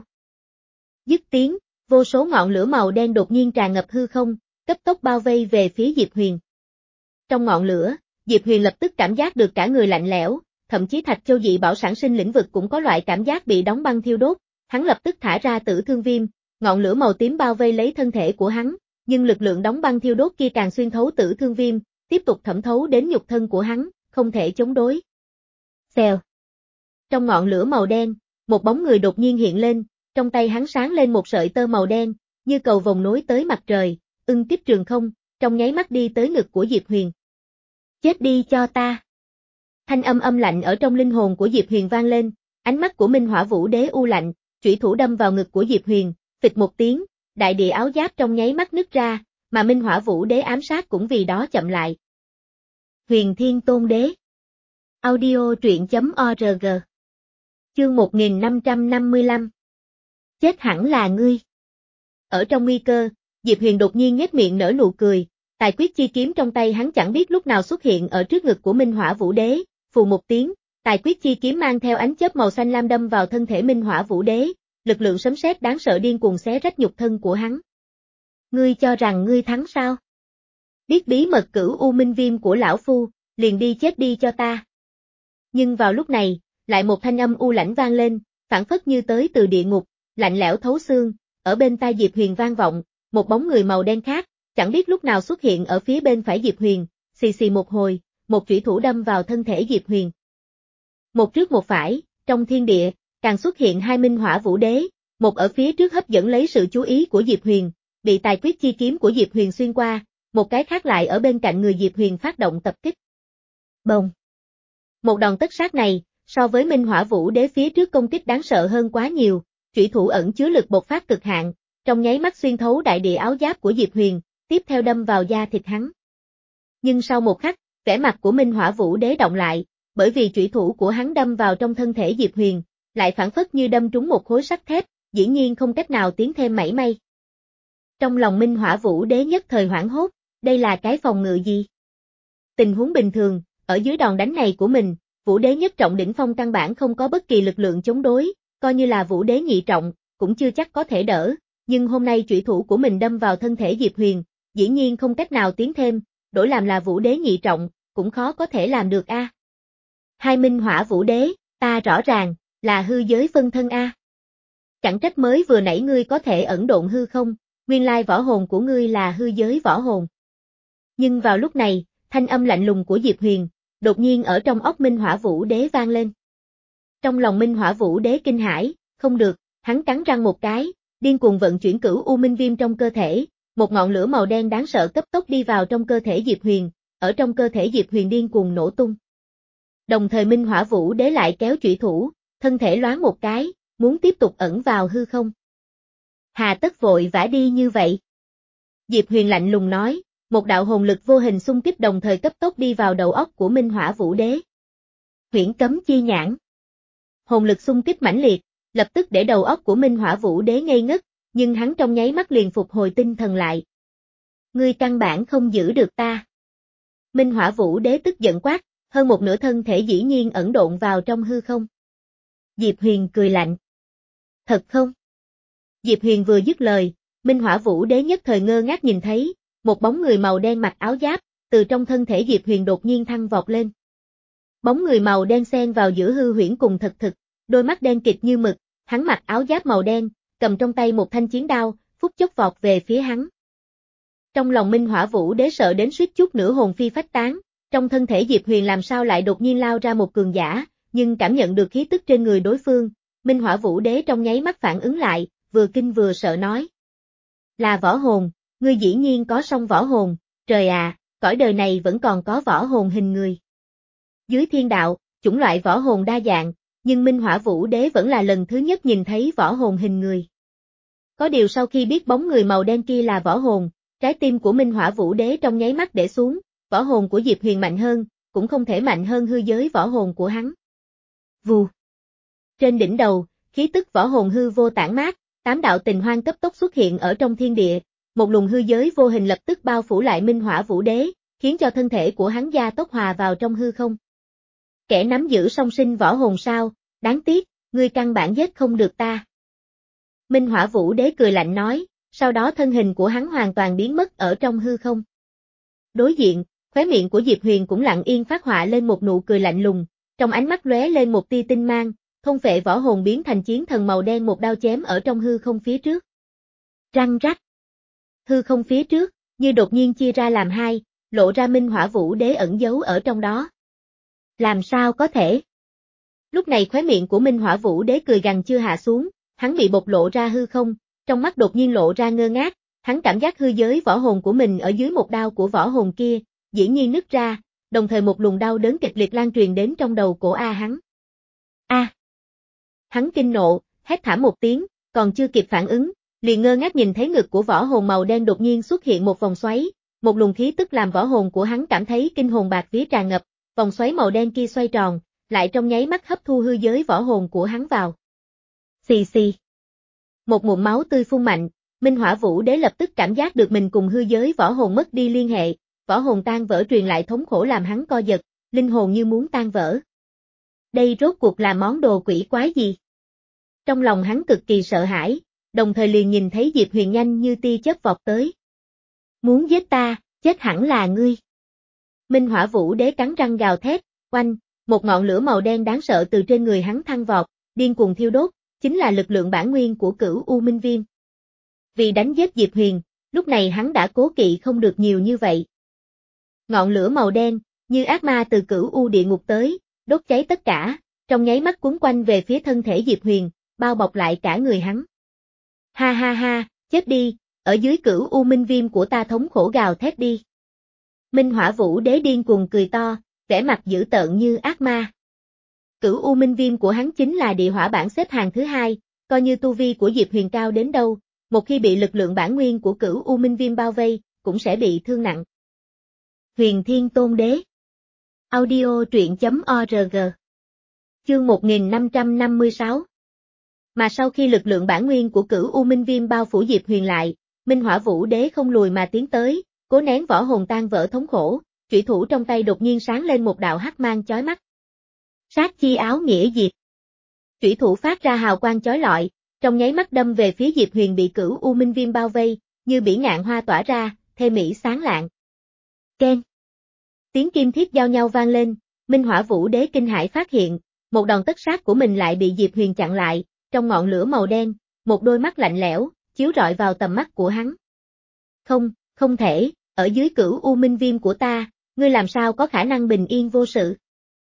Dứt tiếng, vô số ngọn lửa màu đen đột nhiên tràn ngập hư không, cấp tốc bao vây về phía Diệp Huyền. Trong ngọn lửa, Diệp Huyền lập tức cảm giác được cả người lạnh lẽo, thậm chí Thạch Châu dị bảo sản sinh lĩnh vực cũng có loại cảm giác bị đóng băng thiêu đốt, hắn lập tức thả ra tử thương viêm, ngọn lửa màu tím bao vây lấy thân thể của hắn, nhưng lực lượng đóng băng thiêu đốt kia càng xuyên thấu tử thương viêm, tiếp tục thẩm thấu đến nhục thân của hắn, không thể chống đối. Xèo. Trong ngọn lửa màu đen, một bóng người đột nhiên hiện lên, trong tay hắn sáng lên một sợi tơ màu đen, như cầu vồng nối tới mặt trời, ưng tiếp trường không, trong nháy mắt đi tới ngực của Diệp Huyền. Chết đi cho ta. Thanh âm âm lạnh ở trong linh hồn của Diệp Huyền vang lên, ánh mắt của Minh Hỏa Vũ Đế u lạnh, chủy thủ đâm vào ngực của Diệp Huyền, phịch một tiếng, đại địa áo giáp trong nháy mắt nứt ra, mà Minh Hỏa Vũ Đế ám sát cũng vì đó chậm lại. Huyền Thiên Tôn Đế. Audio truyện chấm org. Chương một nghìn năm trăm năm mươi lăm. Chết hẳn là ngươi. Ở trong nguy cơ, Diệp Huyền đột nhiên nhếch miệng nở nụ cười, tài quyết chi kiếm trong tay hắn chẳng biết lúc nào xuất hiện ở trước ngực của Minh Hỏa Vũ Đế, phù một tiếng, tài quyết chi kiếm mang theo ánh chớp màu xanh lam đâm vào thân thể Minh Hỏa Vũ Đế, lực lượng sấm sét đáng sợ điên cuồng xé rách nhục thân của hắn. Ngươi cho rằng ngươi thắng sao? Biết bí mật cửu U Minh Viêm của lão phu, liền đi chết đi cho ta. Nhưng vào lúc này, lại một thanh âm u lãnh vang lên, phảng phất như tới từ địa ngục, lạnh lẽo thấu xương, ở bên tai Diệp Huyền vang vọng, một bóng người màu đen khác, chẳng biết lúc nào xuất hiện ở phía bên phải Diệp Huyền, xì xì một hồi, một chủy thủ đâm vào thân thể Diệp Huyền. Một trước một phải, trong thiên địa, càng xuất hiện hai Minh Hỏa Vũ Đế, một ở phía trước hấp dẫn lấy sự chú ý của Diệp Huyền, bị tài quyết chi kiếm của Diệp Huyền xuyên qua, một cái khác lại ở bên cạnh người Diệp Huyền phát động tập kích. Bồng! Một đòn tất sát này, so với Minh Hỏa Vũ Đế phía trước công kích đáng sợ hơn quá nhiều, chủy thủ ẩn chứa lực bộc phát cực hạn, trong nháy mắt xuyên thấu đại địa áo giáp của Diệp Huyền, tiếp theo đâm vào da thịt hắn. Nhưng sau một khắc, vẻ mặt của Minh Hỏa Vũ Đế động lại, bởi vì chủy thủ của hắn đâm vào trong thân thể Diệp Huyền, lại phản phất như đâm trúng một khối sắt thép, dĩ nhiên không cách nào tiến thêm mảy may. Trong lòng Minh Hỏa Vũ Đế nhất thời hoảng hốt, đây là cái phòng ngự gì? Tình huống bình thường, ở dưới đòn đánh này của mình, Vũ Đế nhất trọng đỉnh phong căn bản không có bất kỳ lực lượng chống đối, coi như là Vũ Đế nhị trọng, cũng chưa chắc có thể đỡ, nhưng hôm nay chủy thủ của mình đâm vào thân thể Diệp Huyền, dĩ nhiên không cách nào tiến thêm, đổi làm là Vũ Đế nhị trọng, cũng khó có thể làm được a. À. Hai Minh Hỏa Vũ Đế, ta rõ ràng, là hư giới phân thân a. À. Chẳng trách mới vừa nãy ngươi có thể ẩn độn hư không, nguyên lai võ hồn của ngươi là hư giới võ hồn. Nhưng vào lúc này, thanh âm lạnh lùng của Diệp Huyền, đột nhiên ở trong óc Minh Hỏa Vũ Đế vang lên. Trong lòng Minh Hỏa Vũ Đế kinh hãi, không được, hắn cắn răng một cái, điên cuồng vận chuyển cửu U Minh Viêm trong cơ thể, một ngọn lửa màu đen đáng sợ cấp tốc đi vào trong cơ thể Diệp Huyền, ở trong cơ thể Diệp Huyền điên cuồng nổ tung. Đồng thời Minh Hỏa Vũ Đế lại kéo chủy thủ, thân thể loáng một cái, muốn tiếp tục ẩn vào hư không. Hà tất vội vã đi như vậy? Diệp Huyền lạnh lùng nói, một đạo hồn lực vô hình xung kích đồng thời cấp tốc đi vào đầu óc của Minh Hỏa Vũ Đế. Huyễn cấm chi nhãn. Hồn lực xung kích mãnh liệt, lập tức để đầu óc của Minh Hỏa Vũ Đế ngây ngất, nhưng hắn trong nháy mắt liền phục hồi tinh thần lại. Ngươi căn bản không giữ được ta. Minh Hỏa Vũ Đế tức giận quát, hơn một nửa thân thể dĩ nhiên ẩn độn vào trong hư không. Diệp Huyền cười lạnh. Thật không? Diệp Huyền vừa dứt lời, Minh Hỏa Vũ Đế nhất thời ngơ ngác nhìn thấy, một bóng người màu đen mặc áo giáp, từ trong thân thể Diệp Huyền đột nhiên thăng vọt lên. Bóng người màu đen xen vào giữa hư huyễn cùng thật thực, đôi mắt đen kịt như mực, hắn mặc áo giáp màu đen, cầm trong tay một thanh chiến đao, phút chốc vọt về phía hắn. Trong lòng Minh Hỏa Vũ Đế sợ đến suýt chút nữa hồn phi phách tán, trong thân thể Diệp Huyền làm sao lại đột nhiên lao ra một cường giả, nhưng cảm nhận được khí tức trên người đối phương, Minh Hỏa Vũ Đế trong nháy mắt phản ứng lại, vừa kinh vừa sợ nói. Là võ hồn, ngươi dĩ nhiên có song võ hồn, trời à, cõi đời này vẫn còn có võ hồn hình người. Dưới thiên đạo, chủng loại võ hồn đa dạng, nhưng Minh Hỏa Vũ Đế vẫn là lần thứ nhất nhìn thấy võ hồn hình người. Có điều sau khi biết bóng người màu đen kia là võ hồn, trái tim của Minh Hỏa Vũ Đế trong nháy mắt để xuống, võ hồn của Diệp Huyền mạnh hơn, cũng không thể mạnh hơn hư giới võ hồn của hắn. Vù. Trên đỉnh đầu, khí tức võ hồn hư vô tản mát, tám đạo tình hoang cấp tốc xuất hiện ở trong thiên địa, một luồng hư giới vô hình lập tức bao phủ lại Minh Hỏa Vũ Đế, khiến cho thân thể của hắn gia tốc hòa vào trong hư không. Kẻ nắm giữ song sinh võ hồn sao, đáng tiếc, ngươi căn bản giết không được ta. Minh Hỏa Vũ Đế cười lạnh nói, sau đó thân hình của hắn hoàn toàn biến mất ở trong hư không. Đối diện, khóe miệng của Diệp Huyền cũng lặng yên phát họa lên một nụ cười lạnh lùng, trong ánh mắt lóe lên một tia tinh mang, thôn phệ võ hồn biến thành chiến thần màu đen một đao chém ở trong hư không phía trước. Răng rắc. Hư không phía trước, như đột nhiên chia ra làm hai, lộ ra Minh Hỏa Vũ Đế ẩn giấu ở trong đó. Làm sao có thể? Lúc này khóe miệng của Minh Hỏa Vũ Đế cười gằn chưa hạ xuống, hắn bị bộc lộ ra hư không, trong mắt đột nhiên lộ ra ngơ ngác, hắn cảm giác hư giới võ hồn của mình ở dưới một đao của võ hồn kia, dĩ nhiên nứt ra, đồng thời một luồng đau đớn kịch liệt lan truyền đến trong đầu cổ A hắn. A! Hắn kinh nộ, hét thảm một tiếng, còn chưa kịp phản ứng, liền ngơ ngác nhìn thấy ngực của võ hồn màu đen đột nhiên xuất hiện một vòng xoáy, một luồng khí tức làm võ hồn của hắn cảm thấy kinh hồn bạt vía tràn ngập, vòng xoáy màu đen kia xoay tròn, lại trong nháy mắt hấp thu hư giới võ hồn của hắn vào. Xì xì. Một ngụm máu tươi phun mạnh, Minh Hỏa Vũ Đế lập tức cảm giác được mình cùng hư giới võ hồn mất đi liên hệ, võ hồn tan vỡ truyền lại thống khổ làm hắn co giật, linh hồn như muốn tan vỡ. Đây rốt cuộc là món đồ quỷ quái gì? Trong lòng hắn cực kỳ sợ hãi, đồng thời liền nhìn thấy Diệp Huyền nhanh như tia chớp vọt tới. Muốn giết ta, chết hẳn là ngươi. Minh Hỏa Vũ Đế cắn răng gào thét, oanh, một ngọn lửa màu đen đáng sợ từ trên người hắn thăng vọt, điên cuồng thiêu đốt, chính là lực lượng bản nguyên của Cửu U Minh Viêm. Vì đánh giết Diệp Huyền, lúc này hắn đã cố kỵ không được nhiều như vậy. Ngọn lửa màu đen, như ác ma từ Cửu U địa ngục tới, đốt cháy tất cả, trong nháy mắt cuốn quanh về phía thân thể Diệp Huyền, bao bọc lại cả người hắn. Ha ha ha, chết đi, ở dưới Cửu U Minh Viêm của ta thống khổ gào thét đi. Minh Hỏa Vũ Đế điên cuồng cười to, vẻ mặt dữ tợn như ác ma. Cửu U Minh Viêm của hắn chính là địa hỏa bảng xếp hàng thứ hai, coi như tu vi của Diệp Huyền cao đến đâu, một khi bị lực lượng bản nguyên của Cửu U Minh Viêm bao vây, cũng sẽ bị thương nặng. Huyền Thiên Tôn Đế. Audio truyện chấm org. Chương một nghìn năm trăm năm mươi sáu. Mà sau khi lực lượng bản nguyên của Cửu U Minh Viêm bao phủ Diệp Huyền lại, Minh Hỏa Vũ Đế không lùi mà tiến tới, cố nén võ hồn tan vỡ thống khổ, chủy thủ trong tay đột nhiên sáng lên một đạo hắc mang chói mắt. Sát chi áo nghĩa diệt. Chủy thủ phát ra hào quang chói lọi, trong nháy mắt đâm về phía Diệp Huyền bị Cửu U Minh Viêm bao vây, như bỉ ngạn hoa tỏa ra, thê mỹ sáng lạng. Keng. Tiếng kim thiết giao nhau vang lên, Minh Hỏa Vũ Đế kinh hãi phát hiện, một đòn tất sát của mình lại bị Diệp Huyền chặn lại, trong ngọn lửa màu đen, một đôi mắt lạnh lẽo, chiếu rọi vào tầm mắt của hắn. Không, không thể, ở dưới Cửu U Minh Viêm của ta, ngươi làm sao có khả năng bình yên vô sự.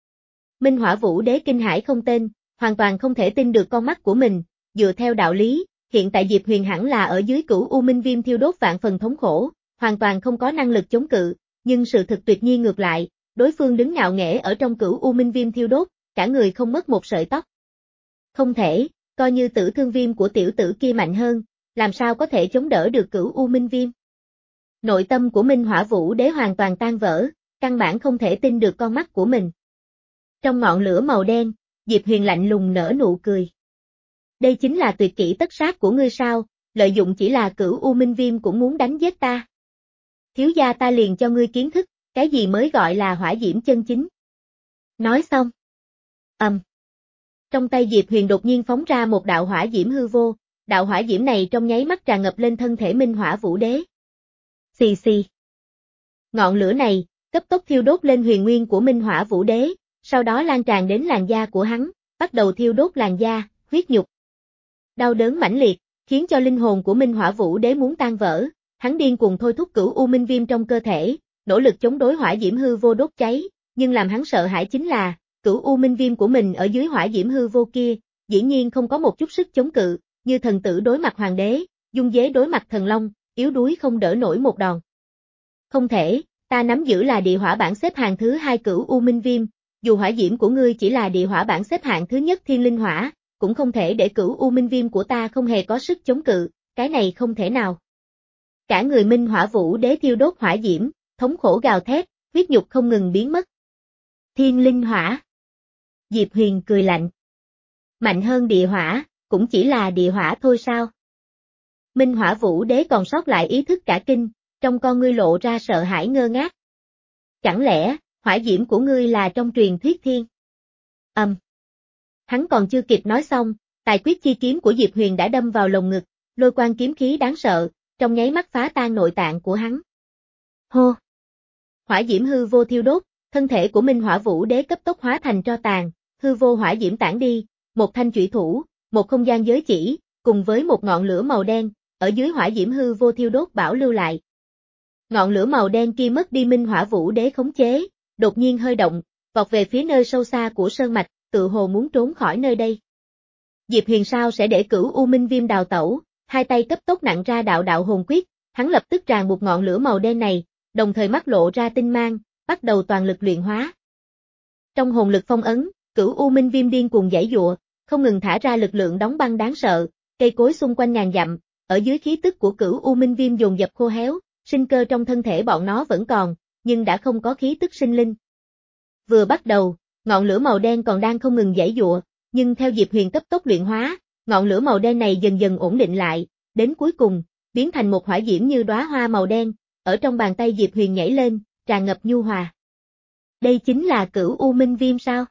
Minh Hỏa Vũ Đế kinh hãi không tên, hoàn toàn không thể tin được con mắt của mình, dựa theo đạo lý, hiện tại Diệp Huyền hẳn là ở dưới Cửu U Minh Viêm thiêu đốt vạn phần thống khổ, hoàn toàn không có năng lực chống cự, nhưng sự thực tuyệt nhiên ngược lại, đối phương đứng ngạo nghễ ở trong Cửu U Minh Viêm thiêu đốt, cả người không mất một sợi tóc. Không thể, coi như Tử Thương Viêm của tiểu tử kia mạnh hơn, làm sao có thể chống đỡ được Cửu U Minh Viêm. Nội tâm của Minh Hỏa Vũ Đế hoàn toàn tan vỡ, căn bản không thể tin được con mắt của mình. Trong ngọn lửa màu đen, Diệp Huyền lạnh lùng nở nụ cười. Đây chính là tuyệt kỹ tất sát của ngươi sao, lợi dụng chỉ là Cửu U Minh Viêm cũng muốn đánh giết ta. Thiếu gia ta liền cho ngươi kiến thức, cái gì mới gọi là hỏa diễm chân chính. Nói xong. Ầm. Um. Trong tay Diệp Huyền đột nhiên phóng ra một đạo hỏa diễm hư vô, đạo hỏa diễm này trong nháy mắt tràn ngập lên thân thể Minh Hỏa Vũ Đế. Xì xì. Ngọn lửa này, cấp tốc thiêu đốt lên huyền nguyên của Minh Hỏa Vũ Đế, sau đó lan tràn đến làn da của hắn, bắt đầu thiêu đốt làn da, huyết nhục. Đau đớn mãnh liệt, khiến cho linh hồn của Minh Hỏa Vũ Đế muốn tan vỡ, hắn điên cuồng thôi thúc Cửu U Minh Viêm trong cơ thể, nỗ lực chống đối hỏa diễm hư vô đốt cháy, nhưng làm hắn sợ hãi chính là, Cửu U Minh Viêm của mình ở dưới hỏa diễm hư vô kia, dĩ nhiên không có một chút sức chống cự, như thần tử đối mặt hoàng đế, dung dế đối mặt thần long, yếu đuối không đỡ nổi một đòn. Không thể, ta nắm giữ là địa hỏa bảng xếp hạng thứ hai Cửu U Minh Viêm, dù hỏa diễm của ngươi chỉ là địa hỏa bảng xếp hạng thứ nhất Thiên Linh Hỏa, cũng không thể để Cửu U Minh Viêm của ta không hề có sức chống cự, cái này không thể nào. Cả người Minh Hỏa Vũ Đế thiêu đốt hỏa diễm, thống khổ gào thét, huyết nhục không ngừng biến mất. Thiên Linh Hỏa. Diệp Huyền cười lạnh. Mạnh hơn địa hỏa, cũng chỉ là địa hỏa thôi sao? Minh Hỏa Vũ Đế còn sót lại ý thức cả kinh, trong con ngươi lộ ra sợ hãi ngơ ngác. Chẳng lẽ, hỏa diễm của ngươi là trong truyền thuyết thiên? Ầm. Um. Hắn còn chưa kịp nói xong, tài quyết chi kiếm của Diệp Huyền đã đâm vào lồng ngực, lôi quang kiếm khí đáng sợ, trong nháy mắt phá tan nội tạng của hắn. Hô. Hỏa diễm hư vô thiêu đốt, thân thể của Minh Hỏa Vũ Đế cấp tốc hóa thành tro tàn, hư vô hỏa diễm tản đi, một thanh chủy thủ, một không gian giới chỉ, cùng với một ngọn lửa màu đen, ở dưới hỏa diễm hư vô thiêu đốt bảo lưu lại. Ngọn lửa màu đen kia mất đi Minh Hỏa Vũ Đế khống chế, đột nhiên hơi động, vọt về phía nơi sâu xa của sơn mạch, tự hồ muốn trốn khỏi nơi đây. Diệp Huyền sao sẽ để Cửu U Minh Viêm đào tẩu, hai tay cấp tốc nặn ra đạo đạo hồn quyết, hắn lập tức ràng buộc ngọn lửa màu đen này, đồng thời mắt lộ ra tinh mang, bắt đầu toàn lực luyện hóa. Trong hồn lực phong ấn, Cửu U Minh Viêm điên cuồng giãy giụa, không ngừng thả ra lực lượng đóng băng đáng sợ, cây cối xung quanh ngàn dặm, ở dưới khí tức của Cửu U Minh Viêm dồn dập khô héo, sinh cơ trong thân thể bọn nó vẫn còn, nhưng đã không có khí tức sinh linh. Vừa bắt đầu, ngọn lửa màu đen còn đang không ngừng giãy giụa, nhưng theo Diệp Huyền cấp tốc luyện hóa, ngọn lửa màu đen này dần dần ổn định lại, đến cuối cùng, biến thành một hỏa diễm như đóa hoa màu đen, ở trong bàn tay Diệp Huyền nhảy lên, tràn ngập nhu hòa. Đây chính là Cửu U Minh Viêm sao?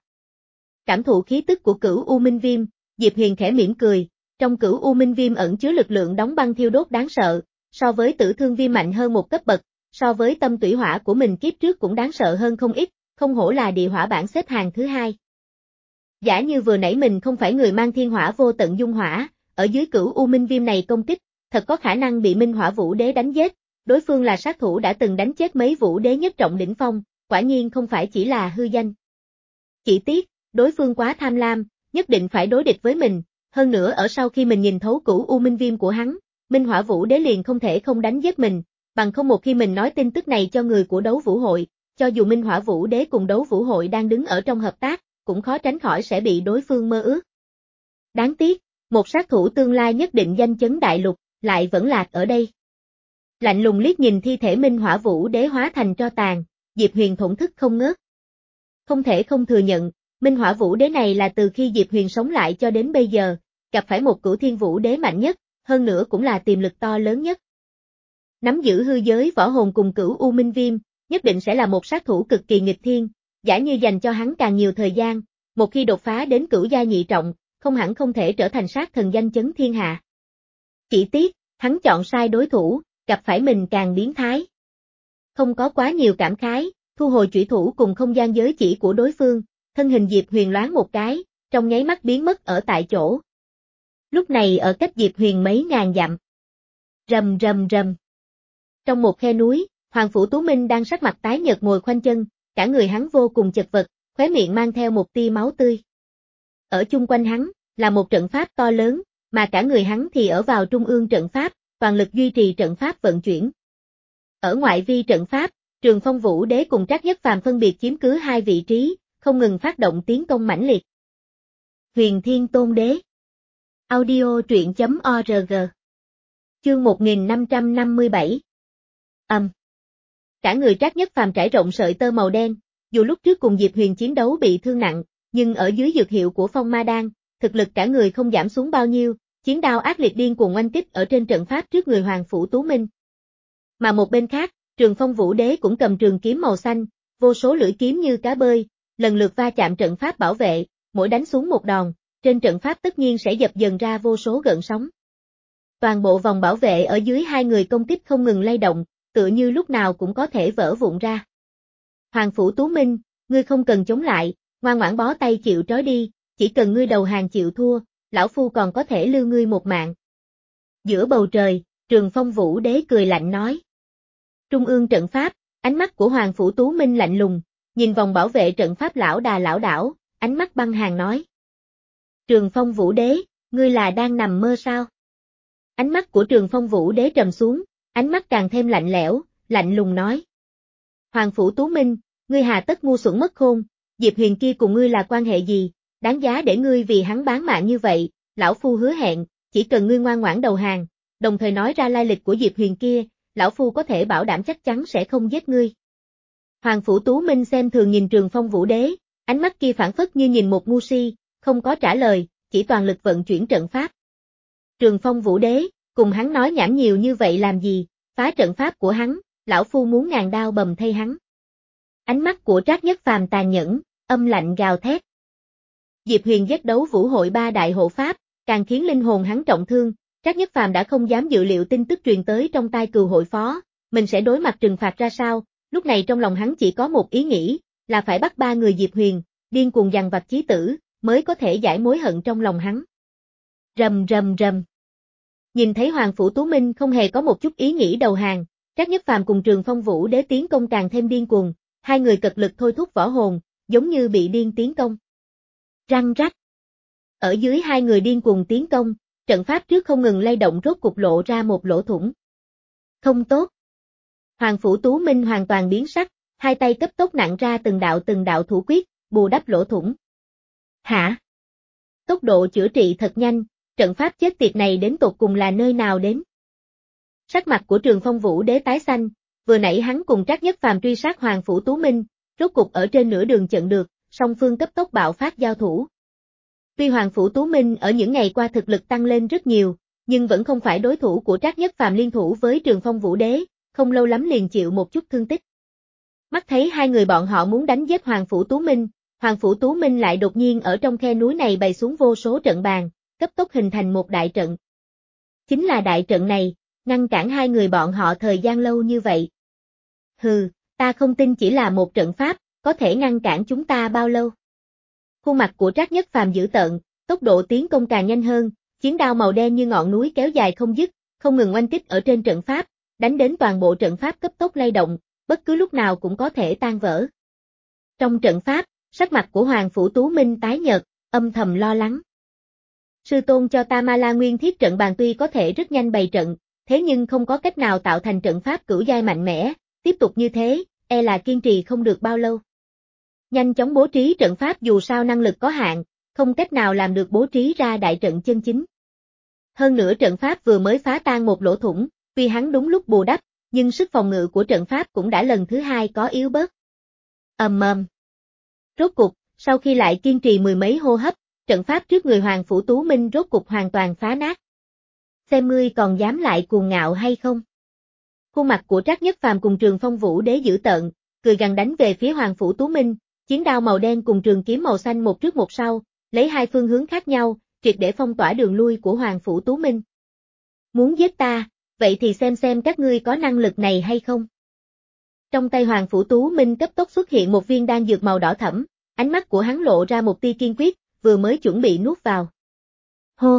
Cảm thụ khí tức của Cửu U Minh Viêm, Diệp Huyền khẽ mỉm cười, trong Cửu U Minh Viêm ẩn chứa lực lượng đóng băng thiêu đốt đáng sợ, so với Tử Thương Viêm mạnh hơn một cấp bậc, so với tâm tủy hỏa của mình kiếp trước cũng đáng sợ hơn không ít, không hổ là địa hỏa bảng xếp hàng thứ hai. Giả như vừa nãy mình không phải người mang thiên hỏa vô tận dung hỏa, ở dưới Cửu U Minh Viêm này công kích, thật có khả năng bị Minh Hỏa Vũ Đế đánh giết, đối phương là sát thủ đã từng đánh chết mấy vũ đế nhất trọng đỉnh phong, quả nhiên không phải chỉ là hư danh. Chỉ tiếc, đối phương quá tham lam, nhất định phải đối địch với mình, hơn nữa ở sau khi mình nhìn thấu Cửu U Minh Viêm của hắn, Minh Hỏa Vũ Đế liền không thể không đánh giết mình, bằng không một khi mình nói tin tức này cho người của Đấu Vũ Hội, cho dù Minh Hỏa Vũ Đế cùng Đấu Vũ Hội đang đứng ở trong hợp tác, cũng khó tránh khỏi sẽ bị đối phương mơ ước. Đáng tiếc, một sát thủ tương lai nhất định danh chấn đại lục, lại vẫn lạc ở đây. Lạnh lùng liếc nhìn thi thể Minh Hỏa Vũ Đế hóa thành tro tàn, Diệp Huyền thổn thức không ngớt. Không thể không thừa nhận, Minh Hỏa Vũ Đế này là từ khi Diệp Huyền sống lại cho đến bây giờ, gặp phải một Cửu Thiên Vũ Đế mạnh nhất, hơn nữa cũng là tiềm lực to lớn nhất. Nắm giữ hư giới võ hồn cùng Cửu U Minh Viêm, nhất định sẽ là một sát thủ cực kỳ nghịch thiên, giả như dành cho hắn càng nhiều thời gian, một khi đột phá đến cửu gia nhị trọng, không hẳn không thể trở thành sát thần danh chấn thiên hạ. Chỉ tiếc, hắn chọn sai đối thủ, gặp phải mình càng biến thái. Không có quá nhiều cảm khái, thu hồi chủy thủ cùng không gian giới chỉ của đối phương, thân hình Diệp Huyền loáng một cái, trong nháy mắt biến mất ở tại chỗ. Lúc này ở cách Diệp Huyền mấy ngàn dặm. Rầm rầm rầm. Trong một khe núi, Hoàng Phủ Tú Minh đang sắc mặt tái nhợt ngồi khoanh chân, cả người hắn vô cùng chật vật, khóe miệng mang theo một tia máu tươi. Ở chung quanh hắn, là một trận pháp to lớn, mà cả người hắn thì ở vào trung ương trận pháp, toàn lực duy trì trận pháp vận chuyển. Ở ngoại vi trận pháp, Trường Phong Vũ Đế cùng Trác Nhất Phàm phân biệt chiếm cứ hai vị trí, không ngừng phát động tiến công mãnh liệt. Huyền Thiên Tôn Đế. Audio truyện chấm org. Chương một nghìn năm trăm năm mươi bảy. Âm. Um. Cả người Trác Nhất Phàm trải rộng sợi tơ màu đen, dù lúc trước cùng Diệp Huyền chiến đấu bị thương nặng, nhưng ở dưới dược hiệu của Phong Ma Đan, thực lực cả người không giảm xuống bao nhiêu, chiến đao ác liệt điên cuồng oanh kích ở trên trận pháp trước người Hoàng Phủ Tú Minh. Mà một bên khác, Trường Phong Vũ Đế cũng cầm trường kiếm màu xanh, vô số lưỡi kiếm như cá bơi, lần lượt va chạm trận pháp bảo vệ, mỗi đánh xuống một đòn, trên trận pháp tất nhiên sẽ dập dần ra vô số gợn sóng. Toàn bộ vòng bảo vệ ở dưới hai người công kích không ngừng lay động, tựa như lúc nào cũng có thể vỡ vụn ra. Hoàng Phủ Tú Minh, ngươi không cần chống lại, ngoan ngoãn bó tay chịu trói đi, chỉ cần ngươi đầu hàng chịu thua, lão phu còn có thể lưu ngươi một mạng. Giữa bầu trời, Trường Phong Vũ Đế cười lạnh nói. Trung ương trận pháp, ánh mắt của Hoàng Phủ Tú Minh lạnh lùng, nhìn vòng bảo vệ trận pháp lão đà lão đảo, ánh mắt băng hàn nói. Trường Phong Vũ Đế, ngươi là đang nằm mơ sao? Ánh mắt của Trường Phong Vũ Đế trầm xuống, ánh mắt càng thêm lạnh lẽo, lạnh lùng nói. Hoàng Phủ Tú Minh, ngươi hà tất ngu xuẩn mất khôn, Diệp Huyền kia cùng ngươi là quan hệ gì, đáng giá để ngươi vì hắn bán mạng như vậy, lão phu hứa hẹn, chỉ cần ngươi ngoan ngoãn đầu hàng, đồng thời nói ra lai lịch của Diệp Huyền kia, lão phu có thể bảo đảm chắc chắn sẽ không giết ngươi. Hoàng Phủ Tú Minh xem thường nhìn Trường Phong Vũ Đế, ánh mắt kia phản phất như nhìn một ngu si, không có trả lời, chỉ toàn lực vận chuyển trận pháp. Trường Phong Vũ Đế, cùng hắn nói nhảm nhiều như vậy làm gì, phá trận pháp của hắn, lão phu muốn ngàn đao bầm thay hắn. Ánh mắt của Trác Nhất Phàm tàn nhẫn, âm lạnh gào thét. Diệp Huyền giết Đấu Vũ Hội ba đại hộ pháp, càng khiến linh hồn hắn trọng thương, Trác Nhất Phàm đã không dám dự liệu tin tức truyền tới trong tai Cừu hội phó, mình sẽ đối mặt trừng phạt ra sao, lúc này trong lòng hắn chỉ có một ý nghĩ, là phải bắt ba người Diệp Huyền, điên cuồng dằn vặt chí tử, mới có thể giải mối hận trong lòng hắn. Rầm rầm rầm. Nhìn thấy Hoàng Phủ Tú Minh không hề có một chút ý nghĩ đầu hàng, Trác Nhất Phàm cùng Trường Phong Vũ Đế tiến công càng thêm điên cuồng, hai người cật lực thôi thúc võ hồn, giống như bị điên tiến công. Răng rắc. Ở dưới hai người điên cuồng tiến công, trận pháp trước không ngừng lay động rốt cục lộ ra một lỗ thủng. Không tốt. Hoàng Phủ Tú Minh hoàn toàn biến sắc, hai tay cấp tốc nặn ra từng đạo từng đạo thủ quyết, bù đắp lỗ thủng. Hả? Tốc độ chữa trị thật nhanh, trận pháp chết tiệt này đến tột cùng là nơi nào đến? Sắc mặt của Trường Phong Vũ Đế tái xanh, vừa nãy hắn cùng Trác Nhất Phàm truy sát Hoàng Phủ Tú Minh, rốt cục ở trên nửa đường chặn được, song phương cấp tốc bạo phát giao thủ. Tuy Hoàng Phủ Tú Minh ở những ngày qua thực lực tăng lên rất nhiều, nhưng vẫn không phải đối thủ của Trác Nhất Phàm liên thủ với Trường Phong Vũ Đế, không lâu lắm liền chịu một chút thương tích. Mắt thấy hai người bọn họ muốn đánh giết Hoàng Phủ Tú Minh, Hoàng Phủ Tú Minh lại đột nhiên ở trong khe núi này bày xuống vô số trận bàn, cấp tốc hình thành một đại trận. Chính là đại trận này, ngăn cản hai người bọn họ thời gian lâu như vậy. Hừ, ta không tin chỉ là một trận pháp, có thể ngăn cản chúng ta bao lâu. Khuôn mặt của Trác Nhất Phàm dữ tợn, tốc độ tiến công càng nhanh hơn, chiến đao màu đen như ngọn núi kéo dài không dứt, không ngừng oanh kích ở trên trận pháp, đánh đến toàn bộ trận pháp cấp tốc lay động, bất cứ lúc nào cũng có thể tan vỡ. Trong trận pháp, sắc mặt của Hoàng Phủ Tú Minh tái nhợt, âm thầm lo lắng. Sư tôn cho ta Ma La Nguyên Thiết trận bàn tuy có thể rất nhanh bày trận, thế nhưng không có cách nào tạo thành trận pháp cửu giai mạnh mẽ, tiếp tục như thế, e là kiên trì không được bao lâu. Nhanh chóng bố trí trận pháp dù sao năng lực có hạn, không cách nào làm được bố trí ra đại trận chân chính. Hơn nữa trận pháp vừa mới phá tan một lỗ thủng, tuy hắn đúng lúc bù đắp, nhưng sức phòng ngự của trận pháp cũng đã lần thứ hai có yếu bớt. Ầm ầm. Rốt cục, sau khi lại kiên trì mười mấy hô hấp, trận pháp trước người Hoàng Phủ Tú Minh rốt cục hoàn toàn phá nát. Xem ngươi còn dám lại cuồng ngạo hay không? Khuôn mặt của Trác Nhất Phàm cùng Trường Phong Vũ Đế dữ tợn, cười gằn đánh về phía Hoàng Phủ Tú Minh, chiến đao màu đen cùng trường kiếm màu xanh một trước một sau, lấy hai phương hướng khác nhau, triệt để phong tỏa đường lui của Hoàng Phủ Tú Minh. Muốn giết ta, vậy thì xem xem các ngươi có năng lực này hay không. Trong tay Hoàng Phủ Tú Minh cấp tốc xuất hiện một viên đan dược màu đỏ thẫm, ánh mắt của hắn lộ ra một tia kiên quyết, vừa mới chuẩn bị nuốt vào. Hô!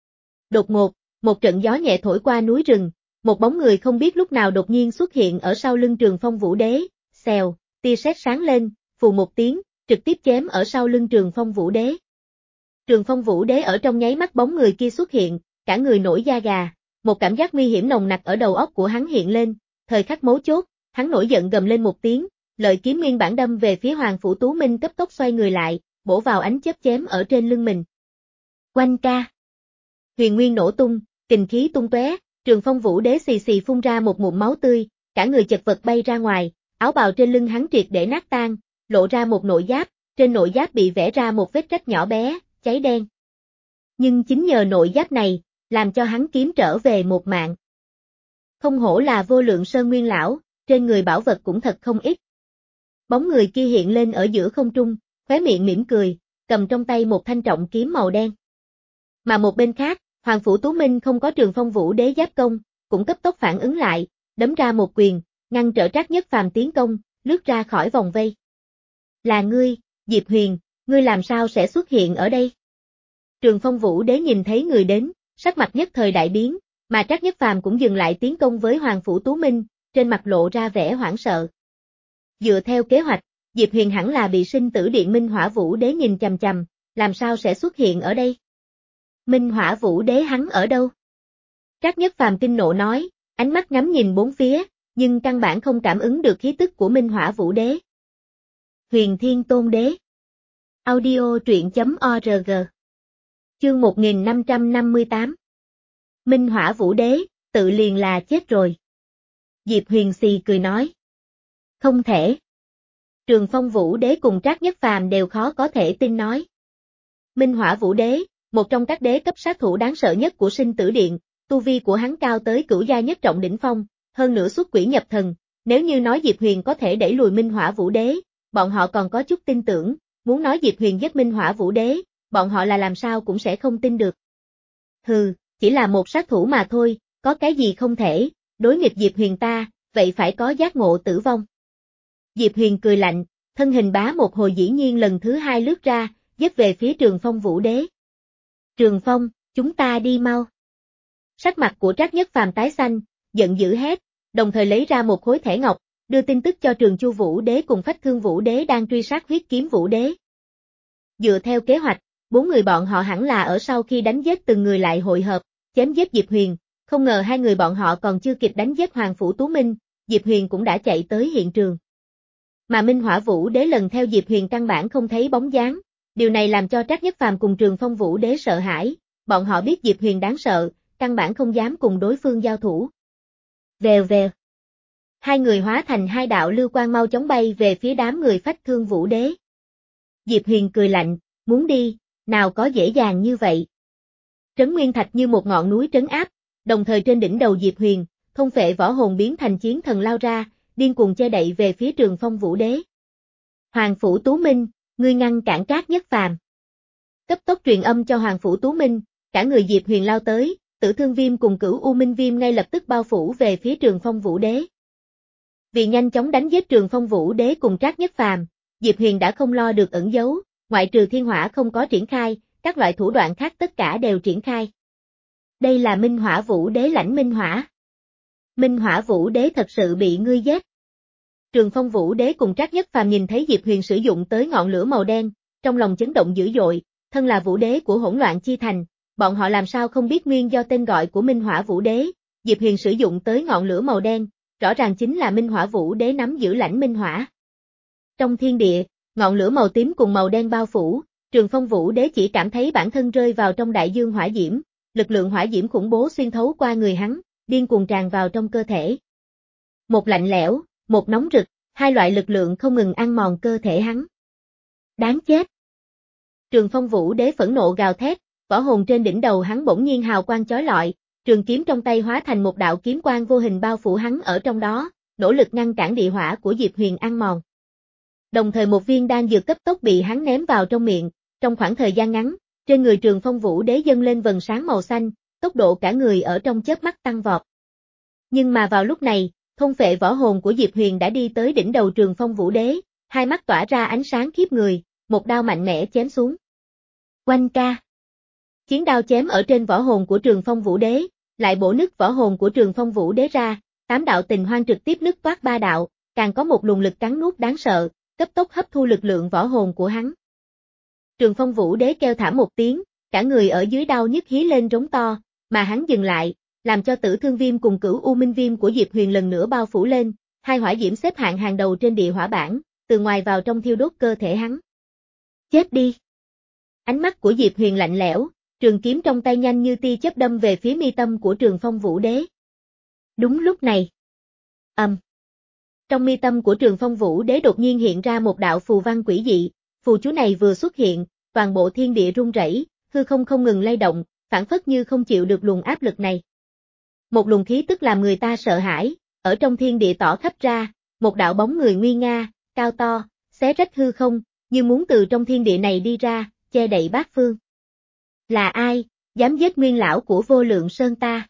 Đột ngột, một trận gió nhẹ thổi qua núi rừng, một bóng người không biết lúc nào đột nhiên xuất hiện ở sau lưng Trường Phong Vũ Đế, xèo, tia sét sáng lên, phù một tiếng, trực tiếp chém ở sau lưng Trường Phong Vũ Đế. Trường Phong Vũ Đế ở trong nháy mắt bóng người kia xuất hiện, cả người nổi da gà, một cảm giác nguy hiểm nồng nặc ở đầu óc của hắn hiện lên, thời khắc mấu chốt, hắn nổi giận gầm lên một tiếng, lợi kiếm nguyên bản đâm về phía Hoàng Phủ Tú Minh cấp tốc xoay người lại, bổ vào ánh chớp chém ở trên lưng mình. Oanh ca! Huyền nguyên nổ tung, kình khí tung tóe, Trường Phong Vũ Đế xì xì phun ra một ngụm máu tươi, cả người chật vật bay ra ngoài, áo bào trên lưng hắn triệt để nát tan, lộ ra một nội giáp, trên nội giáp bị vẽ ra một vết rách nhỏ bé, cháy đen. Nhưng chính nhờ nội giáp này, làm cho hắn kiếm trở về một mạng. Không hổ là Vô Lượng Sơn Nguyên lão, trên người bảo vật cũng thật không ít. Bóng người kia hiện lên ở giữa không trung, khóe miệng mỉm cười, cầm trong tay một thanh trọng kiếm màu đen. Mà một bên khác, Hoàng Phủ Tú Minh không có Trường Phong Vũ Đế giáp công, cũng cấp tốc phản ứng lại, đấm ra một quyền, ngăn trở Trác Nhất Phàm tiến công, lướt ra khỏi vòng vây. Là ngươi, Diệp Huyền, ngươi làm sao sẽ xuất hiện ở đây? Trường Phong Vũ Đế nhìn thấy người đến, sắc mặt nhất thời đại biến, mà Trác Nhất Phàm cũng dừng lại tiến công với Hoàng Phủ Tú Minh, trên mặt lộ ra vẻ hoảng sợ. Dựa theo kế hoạch, Diệp Huyền hẳn là bị sinh tử điện Minh Hỏa Vũ Đế nhìn chằm chằm, làm sao sẽ xuất hiện ở đây? Minh Hỏa Vũ Đế hắn ở đâu? Trác Nhất Phàm kinh nộ nói, ánh mắt ngắm nhìn bốn phía, nhưng căn bản không cảm ứng được khí tức của Minh Hỏa Vũ Đế. Huyền Thiên Tôn Đế. Audio truyện chấm org. Chương một nghìn năm trăm năm mươi tám. Minh Hỏa Vũ Đế, tự liền là chết rồi. Diệp Huyền xì cười nói. Không thể. Trường Phong Vũ Đế cùng Trác Nhất Phàm đều khó có thể tin nói. Minh Hỏa Vũ Đế, một trong các đế cấp sát thủ đáng sợ nhất của sinh tử điện, tu vi của hắn cao tới cửu gia nhất trọng đỉnh phong, hơn nữa xuất quỷ nhập thần, nếu như nói Diệp Huyền có thể đẩy lùi Minh Hỏa Vũ Đế, bọn họ còn có chút tin tưởng, muốn nói Diệp Huyền giết Minh Hỏa Vũ Đế, bọn họ là làm sao cũng sẽ không tin được. Hừ, chỉ là một sát thủ mà thôi, có cái gì không thể, đối nghịch Diệp Huyền ta, vậy phải có giác ngộ tử vong. Diệp Huyền cười lạnh, thân hình bá một hồi dĩ nhiên lần thứ hai lướt ra, giết về phía Trường Phong Vũ Đế. Trường Phong, chúng ta đi mau. Sắc mặt của Trác Nhất Phàm tái xanh, giận dữ hét, đồng thời lấy ra một khối thẻ ngọc, đưa tin tức cho Trường Chu Vũ Đế cùng Phách Thương Vũ Đế đang truy sát Huyết Kiếm Vũ Đế. Dựa theo kế hoạch, bốn người bọn họ hẳn là ở sau khi đánh giết từng người lại hội hợp, chém giết Diệp Huyền, không ngờ hai người bọn họ còn chưa kịp đánh giết Hoàng Phủ Tú Minh, Diệp Huyền cũng đã chạy tới hiện trường. Mà Minh Hỏa Vũ Đế lần theo Diệp Huyền căn bản không thấy bóng dáng, điều này làm cho Trác Nhất Phàm cùng Trường Phong Vũ Đế sợ hãi, bọn họ biết Diệp Huyền đáng sợ, căn bản không dám cùng đối phương giao thủ. Vèo vèo. Hai người hóa thành hai đạo lưu quang mau chóng bay về phía đám người Phách Thương Vũ Đế. Diệp Huyền cười lạnh, muốn đi, nào có dễ dàng như vậy. Trấn Nguyên Thạch như một ngọn núi trấn áp, đồng thời trên đỉnh đầu Diệp Huyền, thôn phệ võ hồn biến thành chiến thần lao ra, điên cuồng che đậy về phía Trường Phong Vũ Đế. Hoàng Phủ Tú Minh, ngươi ngăn cản Trác Nhất Phàm. Cấp tốc truyền âm cho Hoàng Phủ Tú Minh, cả người Diệp Huyền lao tới, Tử Thương Viêm cùng Cửu U Minh Viêm ngay lập tức bao phủ về phía Trường Phong Vũ Đế. Vì nhanh chóng đánh giết Trường Phong Vũ Đế cùng Trác Nhất Phàm, Diệp Huyền đã không lo được ẩn giấu, ngoại trừ thiên hỏa không có triển khai, các loại thủ đoạn khác tất cả đều triển khai. Đây là Minh Hỏa Vũ Đế lãnh Minh Hỏa. Minh Hỏa Vũ Đế thật sự bị ngươi giết. Trường Phong Vũ Đế cùng Trác Nhất Phàm nhìn thấy Diệp Huyền sử dụng tới ngọn lửa màu đen, trong lòng chấn động dữ dội, thân là Vũ Đế của Hỗn Loạn Chi Thành, bọn họ làm sao không biết nguyên do tên gọi của Minh Hỏa Vũ Đế, Diệp Huyền sử dụng tới ngọn lửa màu đen, rõ ràng chính là Minh Hỏa Vũ Đế nắm giữ lãnh Minh Hỏa. Trong thiên địa, ngọn lửa màu tím cùng màu đen bao phủ, Trường Phong Vũ Đế chỉ cảm thấy bản thân rơi vào trong đại dương hỏa diễm, lực lượng hỏa diễm khủng bố xuyên thấu qua người hắn, điên cuồng tràn vào trong cơ thể. Một lạnh lẽo, một nóng rực, hai loại lực lượng không ngừng ăn mòn cơ thể hắn. Đáng chết! Trường Phong Vũ Đế phẫn nộ gào thét, võ hồn trên đỉnh đầu hắn bỗng nhiên hào quang chói lọi, trường kiếm trong tay hóa thành một đạo kiếm quang vô hình bao phủ hắn ở trong đó, nỗ lực ngăn cản địa hỏa của Diệp Huyền ăn mòn. Đồng thời một viên đan dược cấp tốc bị hắn ném vào trong miệng, trong khoảng thời gian ngắn, trên người Trường Phong Vũ Đế dâng lên vầng sáng màu xanh, tốc độ cả người ở trong chớp mắt tăng vọt. Nhưng mà vào lúc này, thôn phệ võ hồn của Diệp Huyền đã đi tới đỉnh đầu Trường Phong Vũ Đế, hai mắt tỏa ra ánh sáng khiếp người, một đao mạnh mẽ chém xuống. Oanh ca! Chiến đao chém ở trên võ hồn của Trường Phong Vũ Đế, lại bổ nứt võ hồn của Trường Phong Vũ Đế ra, tám đạo tình hoang trực tiếp nứt toát ba đạo, càng có một luồng lực cắn nuốt đáng sợ, cấp tốc hấp thu lực lượng võ hồn của hắn. Trường Phong Vũ Đế kêu thảm một tiếng, cả người ở dưới đau nhức hí lên rống to, mà hắn dừng lại, làm cho Tử Thương Viêm cùng Cửu U Minh Viêm của Diệp Huyền lần nữa bao phủ lên, hai hỏa diễm xếp hạng hàng đầu trên địa hỏa bảng, từ ngoài vào trong thiêu đốt cơ thể hắn. Chết đi! Ánh mắt của Diệp Huyền lạnh lẽo, trường kiếm trong tay nhanh như tia chớp đâm về phía mi tâm của Trường Phong Vũ Đế. Đúng lúc này, ầm. Um. Trong mi tâm của Trường Phong Vũ Đế đột nhiên hiện ra một đạo phù văn quỷ dị, phù chú này vừa xuất hiện, toàn bộ thiên địa rung rẩy, hư không không ngừng lay động, phản phất như không chịu được luồng áp lực này. Một luồng khí tức làm người ta sợ hãi, ở trong thiên địa tỏ khắp ra, một đạo bóng người nguy nga, cao to, xé rách hư không, như muốn từ trong thiên địa này đi ra, che đậy bát phương. Là ai, dám giết nguyên lão của Vô Lượng Sơn ta?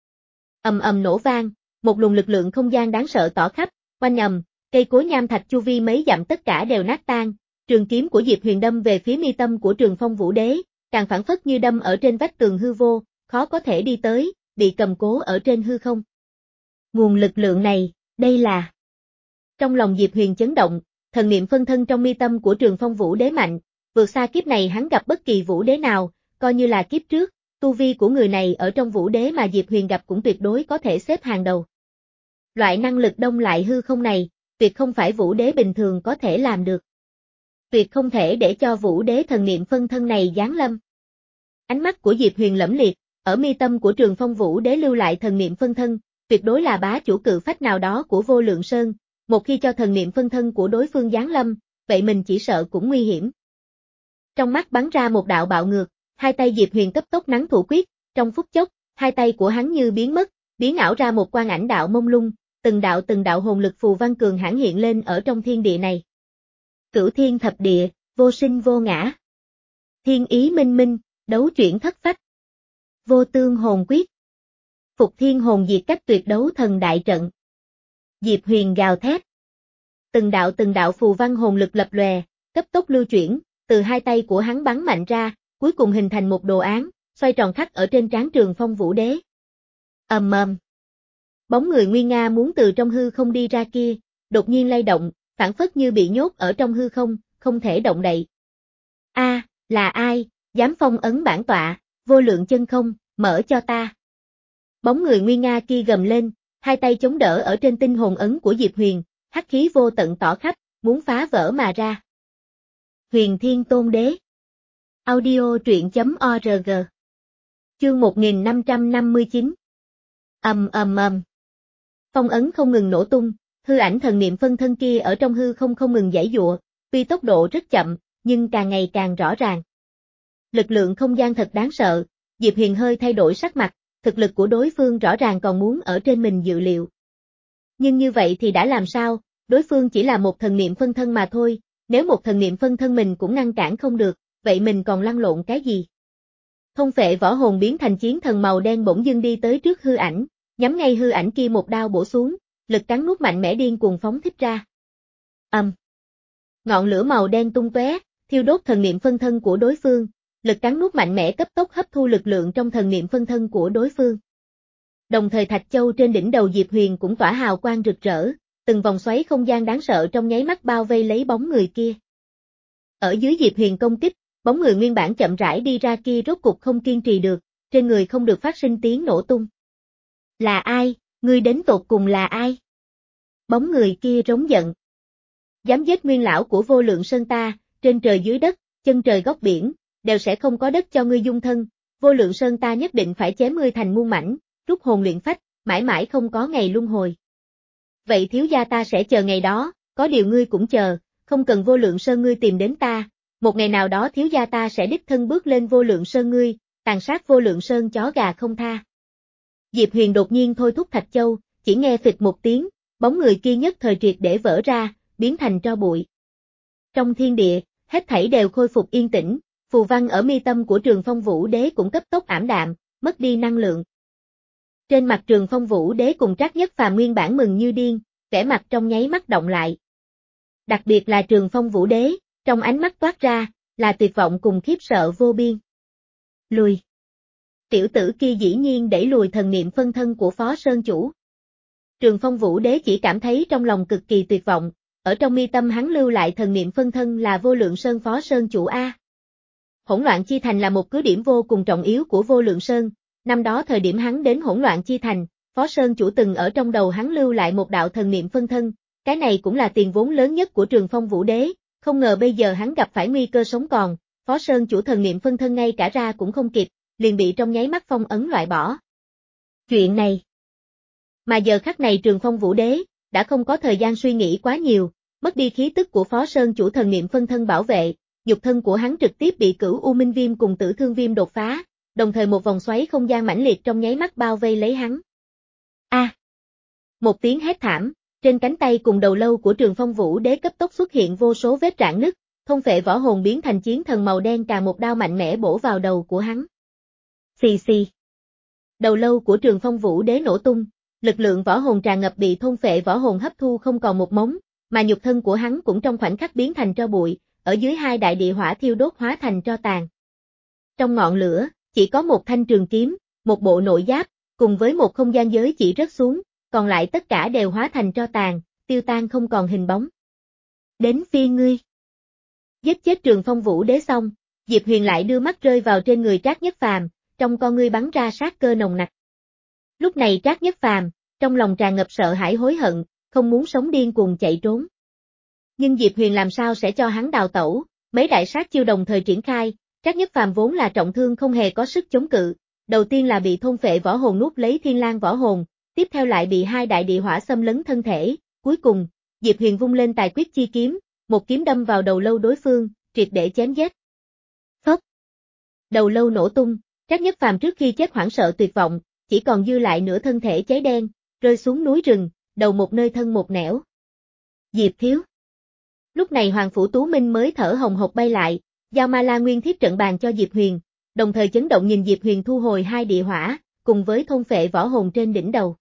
Ầm ầm nổ vang, một luồng lực lượng không gian đáng sợ tỏ khắp, oanh ầm, cây cối nham thạch chu vi mấy dặm tất cả đều nát tan, trường kiếm của Diệp Huyền đâm về phía mi tâm của Trường Phong Vũ Đế, càng phản phất như đâm ở trên vách tường hư vô, khó có thể đi tới, bị cầm cố ở trên hư không. Nguồn lực lượng này, đây là... Trong lòng Diệp Huyền chấn động, thần niệm phân thân trong mi tâm của Trường Phong Vũ Đế mạnh, vượt xa kiếp này hắn gặp bất kỳ Vũ Đế nào, coi như là kiếp trước, tu vi của người này ở trong Vũ Đế mà Diệp Huyền gặp cũng tuyệt đối có thể xếp hàng đầu. Loại năng lực đông lại hư không này, tuyệt không phải Vũ Đế bình thường có thể làm được. Tuyệt không thể để cho Vũ Đế thần niệm phân thân này giáng lâm. Ánh mắt của Diệp Huyền lẫm liệt, ở mi tâm của Trường Phong Vũ Đế lưu lại thần niệm phân thân, tuyệt đối là bá chủ cự phách nào đó của Vô Lượng Sơn, một khi cho thần niệm phân thân của đối phương giáng lâm, vậy mình chỉ sợ cũng nguy hiểm. Trong mắt bắn ra một đạo bạo ngược, hai tay Diệp Huyền cấp tốc nắn thủ quyết, trong phút chốc, hai tay của hắn như biến mất, biến ảo ra một quang ảnh đạo mông lung, từng đạo từng đạo hồn lực phù văn cường hãn hiện lên ở trong thiên địa này. Cửu thiên thập địa, vô sinh vô ngã. Thiên ý minh minh, đấu chuyển thất phách. Vô tương hồn quyết. Phục thiên hồn diệt cách tuyệt đấu thần đại trận. Diệp Huyền gào thét. Từng đạo từng đạo phù văn hồn lực lập lòe, cấp tốc lưu chuyển, từ hai tay của hắn bắn mạnh ra, cuối cùng hình thành một đồ án, xoay tròn khắc ở trên trán Trường Phong Vũ Đế. Ầm ầm. Bóng người nguy nga muốn từ trong hư không đi ra kia, đột nhiên lay động, phản phất như bị nhốt ở trong hư không, không thể động đậy. A, là ai, Dám phong ấn bản tọa, vô lượng chân không, mở cho ta. Bóng người nguy nga kia gầm lên, hai tay chống đỡ ở trên tinh hồn ấn của Diệp Huyền, hắc khí vô tận tỏ khắp, muốn phá vỡ mà ra. Huyền Thiên Tôn Đế. Audio truyện.org. Chương một nghìn năm trăm năm mươi chín. Ầm ầm ầm. Phong ấn không ngừng nổ tung, hư ảnh thần niệm phân thân kia ở trong hư không không ngừng giãy giụa, tuy tốc độ rất chậm, nhưng càng ngày càng rõ ràng. Lực lượng không gian thật đáng sợ, Diệp Huyền hơi thay đổi sắc mặt, thực lực của đối phương rõ ràng còn muốn ở trên mình dự liệu. Nhưng như vậy thì đã làm sao, đối phương chỉ là một thần niệm phân thân mà thôi, nếu một thần niệm phân thân mình cũng ngăn cản không được, vậy mình còn lăn lộn cái gì? Thông phệ võ hồn biến thành chiến thần màu đen bỗng dưng đi tới trước hư ảnh, nhắm ngay hư ảnh kia một đao bổ xuống, lực cắn nuốt mạnh mẽ điên cuồng phóng thích ra. Ầm. Um. Ngọn lửa màu đen tung tóe, thiêu đốt thần niệm phân thân của đối phương, lực cắn nuốt mạnh mẽ cấp tốc hấp thu lực lượng trong thần niệm phân thân của đối phương. Đồng thời Thạch Châu trên đỉnh đầu Diệp Huyền cũng tỏa hào quang rực rỡ, từng vòng xoáy không gian đáng sợ trong nháy mắt bao vây lấy bóng người kia. Ở dưới Diệp Huyền công kích, bóng người nguyên bản chậm rãi đi ra kia rốt cục không kiên trì được, trên người không được phát sinh tiếng nổ tung. Là ai, ngươi đến tột cùng là ai? Bóng người kia rống giận. Dám giết nguyên lão của Vô Lượng Sơn ta, trên trời dưới đất, chân trời góc biển, đều sẽ không có đất cho ngươi dung thân, Vô Lượng Sơn ta nhất định phải chém ngươi thành muôn mảnh, rút hồn luyện phách, mãi mãi không có ngày luân hồi. Vậy thiếu gia ta sẽ chờ ngày đó, có điều ngươi cũng chờ, không cần Vô Lượng Sơn ngươi tìm đến ta, một ngày nào đó thiếu gia ta sẽ đích thân bước lên Vô Lượng Sơn ngươi, tàn sát Vô Lượng Sơn chó gà không tha. Diệp Huyền đột nhiên thôi thúc Thạch Châu, chỉ nghe phịch một tiếng, bóng người kia nhất thời triệt để vỡ ra, biến thành tro bụi. Trong thiên địa, hết thảy đều khôi phục yên tĩnh, phù văn ở mi tâm của Trường Phong Vũ Đế cũng cấp tốc ảm đạm, mất đi năng lượng. Trên mặt Trường Phong Vũ Đế cùng Trác Nhất Phàm nguyên bản mừng như điên, vẻ mặt trong nháy mắt động lại. Đặc biệt là Trường Phong Vũ Đế, trong ánh mắt toát ra, là tuyệt vọng cùng khiếp sợ vô biên. Lùi. Tiểu tử kia dĩ nhiên đẩy lùi thần niệm phân thân của Phó Sơn Chủ. Trường Phong Vũ Đế chỉ cảm thấy trong lòng cực kỳ tuyệt vọng, ở trong mi tâm hắn lưu lại thần niệm phân thân là Vô Lượng Sơn Phó Sơn Chủ A. Hỗn Loạn Chi Thành là một cứ điểm vô cùng trọng yếu của Vô Lượng Sơn, năm đó thời điểm hắn đến Hỗn Loạn Chi Thành, Phó Sơn Chủ từng ở trong đầu hắn lưu lại một đạo thần niệm phân thân, cái này cũng là tiền vốn lớn nhất của Trường Phong Vũ Đế, không ngờ bây giờ hắn gặp phải nguy cơ sống còn, Phó Sơn Chủ thần niệm phân thân ngay cả ra cũng không kịp, liền bị trong nháy mắt phong ấn loại bỏ. Chuyện này. Mà giờ khắc này Trường Phong Vũ Đế, đã không có thời gian suy nghĩ quá nhiều, mất đi khí tức của Phó Sơn Chủ thần niệm phân thân bảo vệ, nhục thân của hắn trực tiếp bị Cửu U Minh Viêm cùng Tử Thương Viêm đột phá, đồng thời một vòng xoáy không gian mãnh liệt trong nháy mắt bao vây lấy hắn. A! À. Một tiếng hét thảm, trên cánh tay cùng đầu lâu của Trường Phong Vũ Đế cấp tốc xuất hiện vô số vết rạn nứt, thông phệ võ hồn biến thành chiến thần màu đen càng một đao mạnh mẽ bổ vào đầu của hắn. Xì xì. Đầu lâu của Trường Phong Vũ Đế nổ tung, lực lượng võ hồn tràn ngập bị thôn phệ võ hồn hấp thu không còn một mống, mà nhục thân của hắn cũng trong khoảnh khắc biến thành tro bụi, ở dưới hai đại địa hỏa thiêu đốt hóa thành tro tàn. Trong ngọn lửa, chỉ có một thanh trường kiếm, một bộ nội giáp, cùng với một không gian giới chỉ rớt xuống, còn lại tất cả đều hóa thành tro tàn, tiêu tan không còn hình bóng. Đến phiên ngươi. Giết chết Trường Phong Vũ Đế xong, Diệp Huyền lại đưa mắt rơi vào trên người Trác Nhất Phàm, trong con ngươi bắn ra sát cơ nồng nặc. Lúc này Trác Nhất Phàm, trong lòng tràn ngập sợ hãi hối hận, không muốn sống điên cuồng chạy trốn. Nhưng Diệp Huyền làm sao sẽ cho hắn đào tẩu, mấy đại sát chiêu đồng thời triển khai, Trác Nhất Phàm vốn là trọng thương không hề có sức chống cự, đầu tiên là bị thôn phệ võ hồn nuốt lấy Thiên Lang võ hồn, tiếp theo lại bị hai đại địa hỏa xâm lấn thân thể, cuối cùng, Diệp Huyền vung lên tài quyết chi kiếm, một kiếm đâm vào đầu lâu đối phương, triệt để chém giết. Phốc. Đầu lâu nổ tung, Trác Nhất Phàm trước khi chết hoảng sợ tuyệt vọng, chỉ còn dư lại nửa thân thể cháy đen, rơi xuống núi rừng, đầu một nơi thân một nẻo. Diệp thiếu. Lúc này Hoàng Phủ Tú Minh mới thở hồng hộc bay lại, giao ma la nguyên thiết trận bàn cho Diệp Huyền, đồng thời chấn động nhìn Diệp Huyền thu hồi hai địa hỏa, cùng với thôn phệ võ hồn trên đỉnh đầu.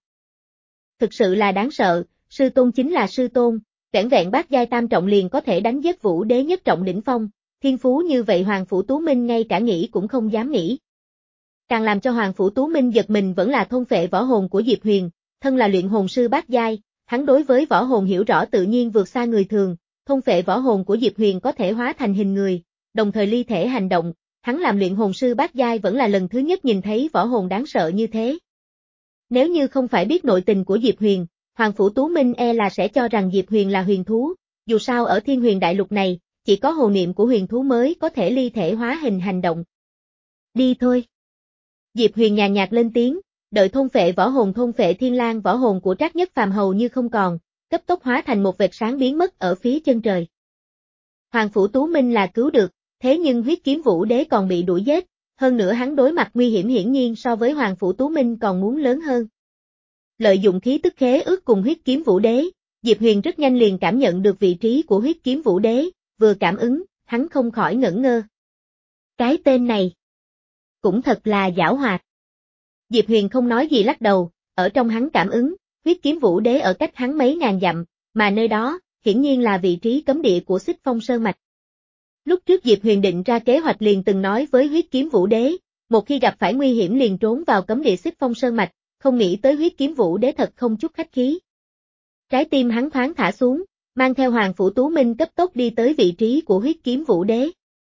Thực sự là đáng sợ, sư tôn chính là sư tôn, vẻn vẹn bát giai tam trọng liền có thể đánh giết Vũ Đế nhất trọng đỉnh phong, thiên phú như vậy Hoàng Phủ Tú Minh ngay cả nghĩ cũng không dám nghĩ. Càng làm cho Hoàng Phủ Tú Minh giật mình vẫn là thôn phệ võ hồn của Diệp Huyền, thân là luyện hồn sư bát giai, hắn đối với võ hồn hiểu rõ tự nhiên vượt xa người thường, thôn phệ võ hồn của Diệp Huyền có thể hóa thành hình người, đồng thời ly thể hành động, hắn làm luyện hồn sư bát giai vẫn là lần thứ nhất nhìn thấy võ hồn đáng sợ như thế. Nếu như không phải biết nội tình của Diệp Huyền, Hoàng Phủ Tú Minh e là sẽ cho rằng Diệp Huyền là huyền thú, dù sao ở Thiên Huyền Đại Lục này, chỉ có hồn niệm của huyền thú mới có thể ly thể hóa hình hành động. Đi thôi. Diệp Huyền nhàn nhạt lên tiếng, đợi thôn phệ võ hồn thôn phệ thiên lang võ hồn của Trác Nhất Phàm hầu như không còn, cấp tốc hóa thành một vệt sáng biến mất ở phía chân trời. Hoàng Phủ Tú Minh là cứu được, thế nhưng huyết kiếm vũ đế còn bị đuổi giết, hơn nữa hắn đối mặt nguy hiểm hiển nhiên so với Hoàng Phủ Tú Minh còn muốn lớn hơn. Lợi dụng khí tức khế ước cùng huyết kiếm vũ đế, Diệp Huyền rất nhanh liền cảm nhận được vị trí của huyết kiếm vũ đế, vừa cảm ứng, hắn không khỏi ngẩn ngơ. Cái tên này cũng thật là giảo hoạt. Diệp Huyền không nói gì lắc đầu, ở trong hắn cảm ứng, huyết kiếm vũ đế ở cách hắn mấy ngàn dặm, mà nơi đó, hiển nhiên là vị trí cấm địa của Xích Phong Sơn Mạch. Lúc trước Diệp Huyền định ra kế hoạch liền từng nói với huyết kiếm vũ đế, một khi gặp phải nguy hiểm liền trốn vào cấm địa Xích Phong Sơn Mạch, không nghĩ tới huyết kiếm vũ đế thật không chút khách khí. Trái tim hắn thoáng thả xuống, mang theo Hoàng Phủ Tú Minh cấp tốc đi tới vị trí của huyết kiếm vũ đế.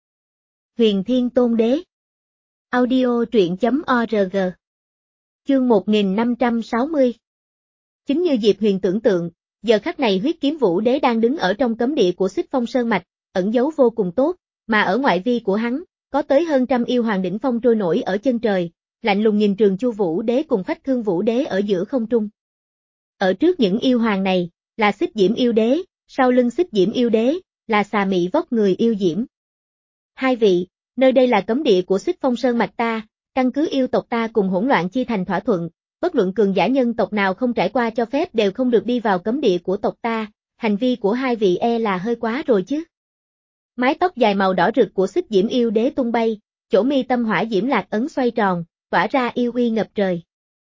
Huyền Thiên Tôn Đế. Audio truyện chấm org. Chương một nghìn năm trăm sáu mươi. Chính như Diệp Huyền tưởng tượng, giờ khắc này huyết kiếm vũ đế đang đứng ở trong cấm địa của Xích Phong Sơn Mạch, ẩn giấu vô cùng tốt, mà ở ngoại vi của hắn, có tới hơn trăm yêu hoàng đỉnh phong trôi nổi ở chân trời, lạnh lùng nhìn Trường Chu Vũ Đế cùng Phách Thương Vũ Đế ở giữa không trung. Ở trước những yêu hoàng này, là Xích Diễm Yêu Đế, sau lưng Xích Diễm Yêu Đế, là xà mị vóc người yêu diễm. Hai vị, nơi đây là cấm địa của Xích Phong Sơn Mạch ta, căn cứ yêu tộc ta cùng hỗn loạn chi thành thỏa thuận, bất luận cường giả nhân tộc nào không trải qua cho phép đều không được đi vào cấm địa của tộc ta, hành vi của hai vị e là hơi quá rồi chứ. Mái tóc dài màu đỏ rực của Xích Diễm Yêu Đế tung bay, chỗ mi tâm hỏa diễm lạc ấn xoay tròn, tỏa ra yêu uy ngập trời.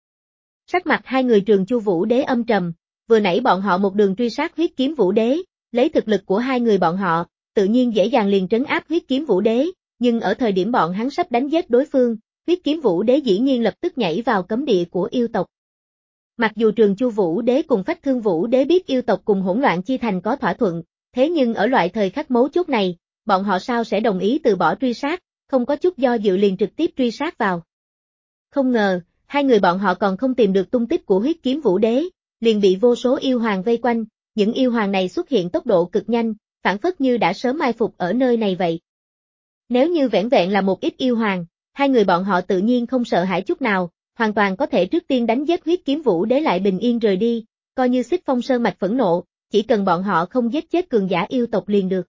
Sắc mặt hai người Trường Chu Vũ Đế âm trầm, vừa nãy bọn họ một đường truy sát huyết kiếm Vũ Đế, lấy thực lực của hai người bọn họ, tự nhiên dễ dàng liền trấn áp huyết kiếm Vũ Đế, nhưng ở thời điểm bọn hắn sắp đánh giết đối phương, huyết kiếm Vũ Đế dĩ nhiên lập tức nhảy vào cấm địa của yêu tộc. Mặc dù Trường Chu Vũ Đế cùng Phách Thương Vũ Đế biết yêu tộc cùng hỗn loạn chi thành có thỏa thuận, thế nhưng ở loại thời khắc mấu chốt này, bọn họ sao sẽ đồng ý từ bỏ truy sát, không có chút do dự liền trực tiếp truy sát vào. Không ngờ, hai người bọn họ còn không tìm được tung tích của huyết kiếm Vũ Đế, liền bị vô số yêu hoàng vây quanh, những yêu hoàng này xuất hiện tốc độ cực nhanh, phản phất như đã sớm mai phục ở nơi này vậy. Nếu như vẻn vẹn là một ít yêu hoàng, hai người bọn họ tự nhiên không sợ hãi chút nào, hoàn toàn có thể trước tiên đánh giết huyết kiếm Vũ Đế lại bình yên rời đi, coi như Xích Phong Sơn Mạch phẫn nộ, chỉ cần bọn họ không giết chết cường giả yêu tộc liền được.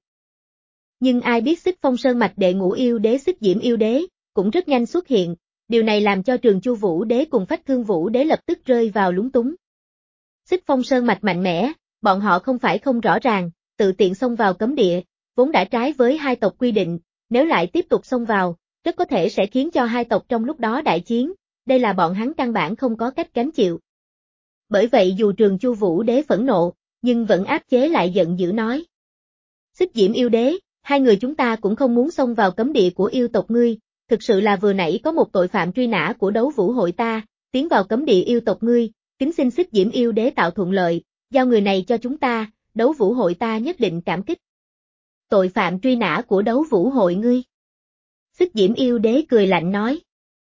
Nhưng ai biết Xích Phong Sơn Mạch đệ ngũ yêu đế Xích Diễm Yêu Đế, cũng rất nhanh xuất hiện, điều này làm cho Trường Chu Vũ Đế cùng Phách Thương Vũ Đế lập tức rơi vào lúng túng. Xích Phong Sơn Mạch mạnh mẽ, bọn họ không phải không rõ ràng, tự tiện xông vào cấm địa, vốn đã trái với hai tộc quy định, nếu lại tiếp tục xông vào, rất có thể sẽ khiến cho hai tộc trong lúc đó đại chiến, đây là bọn hắn căn bản không có cách gánh chịu. Bởi vậy dù Trường Chu Vũ Đế phẫn nộ, nhưng vẫn áp chế lại giận dữ nói. Xích Diễm Yêu Đế, hai người chúng ta cũng không muốn xông vào cấm địa của yêu tộc ngươi, thực sự là vừa nãy có một tội phạm truy nã của đấu vũ hội ta, tiến vào cấm địa yêu tộc ngươi, kính xin Xích Diễm Yêu Đế tạo thuận lợi, giao người này cho chúng ta, đấu vũ hội ta nhất định cảm kích. Tội phạm truy nã của đấu vũ hội ngươi. Xích Diễm Yêu Đế cười lạnh nói.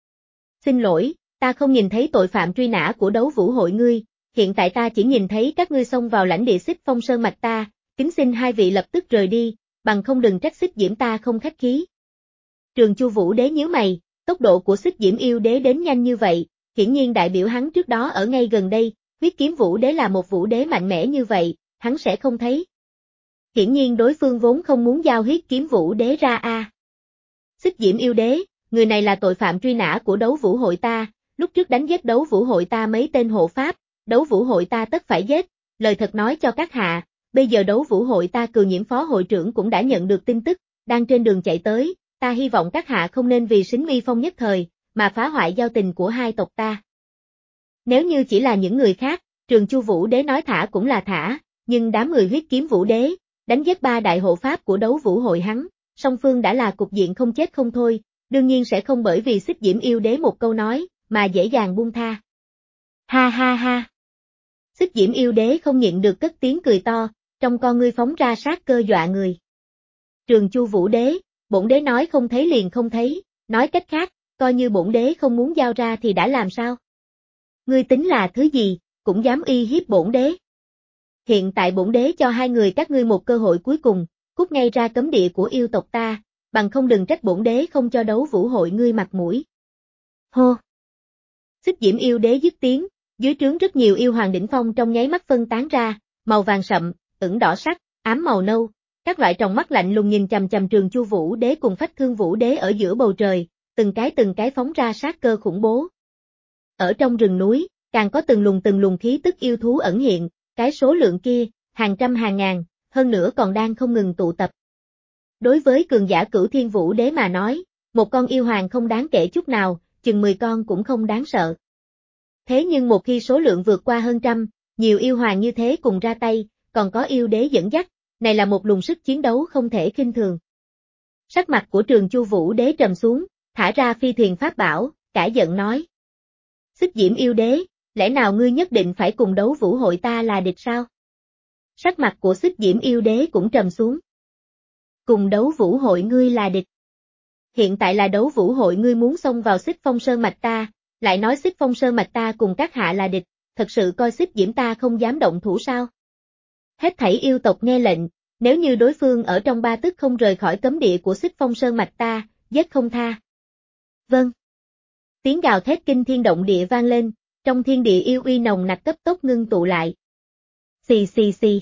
Xin lỗi, ta không nhìn thấy tội phạm truy nã của đấu vũ hội ngươi, hiện tại ta chỉ nhìn thấy các ngươi xông vào lãnh địa Xích Phong Sơn Mạch ta, kính xin hai vị lập tức rời đi, bằng không đừng trách Xích Diễm ta không khách khí. Trường Chu Vũ Đế nhíu mày, tốc độ của Xích Diễm Yêu Đế đến nhanh như vậy, hiển nhiên đại biểu hắn trước đó ở ngay gần đây, huyết kiếm Vũ Đế là một vũ đế mạnh mẽ như vậy, hắn sẽ không thấy. Hiển nhiên đối phương vốn không muốn giao huyết kiếm Vũ Đế ra a. À. Xích Diễm Yêu Đế, người này là tội phạm truy nã của đấu vũ hội ta, lúc trước đánh giết đấu vũ hội ta mấy tên hộ pháp, đấu vũ hội ta tất phải giết, lời thật nói cho các hạ, bây giờ đấu vũ hội ta Cường Nhiễm phó hội trưởng cũng đã nhận được tin tức, đang trên đường chạy tới, ta hy vọng các hạ không nên vì sính mi phong nhất thời, mà phá hoại giao tình của hai tộc ta. Nếu như chỉ là những người khác, Trường Chu Vũ Đế nói thả cũng là thả, nhưng đám người huyết kiếm Vũ Đế, đánh giết ba đại hộ pháp của đấu vũ hội hắn, song phương đã là cục diện không chết không thôi, đương nhiên sẽ không bởi vì Xích Diễm Yêu Đế một câu nói, mà dễ dàng buông tha. Ha ha ha. Xích Diễm Yêu Đế không nhịn được cất tiếng cười to, trong con ngươi phóng ra sát cơ dọa người. Trường Chu Vũ Đế, bổn đế nói không thấy liền không thấy, Nói cách khác, coi như bổn đế không muốn giao ra thì đã làm sao? Ngươi tính là thứ gì, cũng dám uy hiếp bổn đế. Hiện tại bổn đế cho hai người các ngươi một cơ hội cuối cùng, cút ngay ra cấm địa của yêu tộc ta, bằng không đừng trách bổn đế không cho đấu vũ hội ngươi mặt mũi. Hô! Xích Diễm yêu đế dứt tiếng, dưới trướng rất nhiều yêu hoàng đỉnh phong trong nháy mắt phân tán ra, màu vàng sậm, ửng đỏ sắc, ám màu nâu, các loại tròng mắt lạnh lùng nhìn chằm chằm Trường Chu Vũ đế cùng Phách Thương Vũ đế ở giữa bầu trời, từng cái từng cái phóng ra sát cơ khủng bố. Ở trong rừng núi, càng có từng luồng từng luồng khí tức yêu thú ẩn hiện, cái số lượng kia, hàng trăm hàng ngàn, hơn nữa còn đang không ngừng tụ tập. Đối với cường giả Cửu Thiên Vũ đế mà nói, một con yêu hoàng không đáng kể chút nào, chừng mười con cũng không đáng sợ. Thế nhưng một khi số lượng vượt qua hơn trăm, nhiều yêu hoàng như thế cùng ra tay, còn có yêu đế dẫn dắt, này là một luồng sức chiến đấu không thể khinh thường. Sắc mặt của Trường Chu Vũ đế trầm xuống, thả ra phi thuyền pháp bảo, cả giận nói. Xích Diễm yêu đế, lẽ nào ngươi nhất định phải cùng đấu vũ hội ta là địch sao? Sắc mặt của Xích Diễm yêu đế cũng trầm xuống. Cùng đấu vũ hội ngươi là địch. Hiện tại là đấu vũ hội ngươi muốn xông vào Xích Phong Sơn mạch ta, lại nói Xích Phong Sơn mạch ta cùng các hạ là địch, thật sự coi Xích Diễm ta không dám động thủ sao? Hết thảy yêu tộc nghe lệnh, nếu như đối phương ở trong ba tức không rời khỏi cấm địa của Xích Phong Sơn mạch ta, giết không tha. Vâng. Tiếng gào thét kinh thiên động địa vang lên, trong thiên địa yêu uy nồng nặc cấp tốc ngưng tụ lại. Xì xì xì.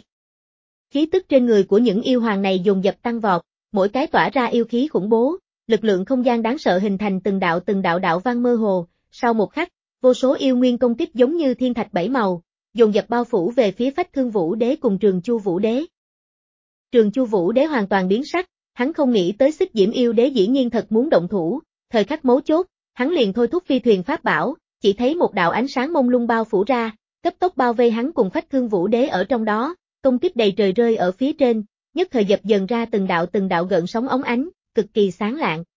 Khí tức trên người của những yêu hoàng này dồn dập tăng vọt, mỗi cái tỏa ra yêu khí khủng bố, lực lượng không gian đáng sợ hình thành từng đạo từng đạo đạo văn mơ hồ, sau một khắc, vô số yêu nguyên công kích giống như thiên thạch bảy màu, dồn dập bao phủ về phía Phách Thương Vũ đế cùng Trường Chu Vũ đế. Trường Chu Vũ đế hoàn toàn biến sắc, hắn không nghĩ tới Xích Diễm yêu đế dĩ nhiên thật muốn động thủ, thời khắc mấu chốt, hắn liền thôi thúc phi thuyền pháp bảo, chỉ thấy một đạo ánh sáng mông lung bao phủ ra, cấp tốc bao vây hắn cùng Phách Thương Vũ đế ở trong đó, công kích đầy trời rơi ở phía trên, nhất thời dập dần ra từng đạo từng đạo gợn sóng óng ánh, cực kỳ sáng lạng.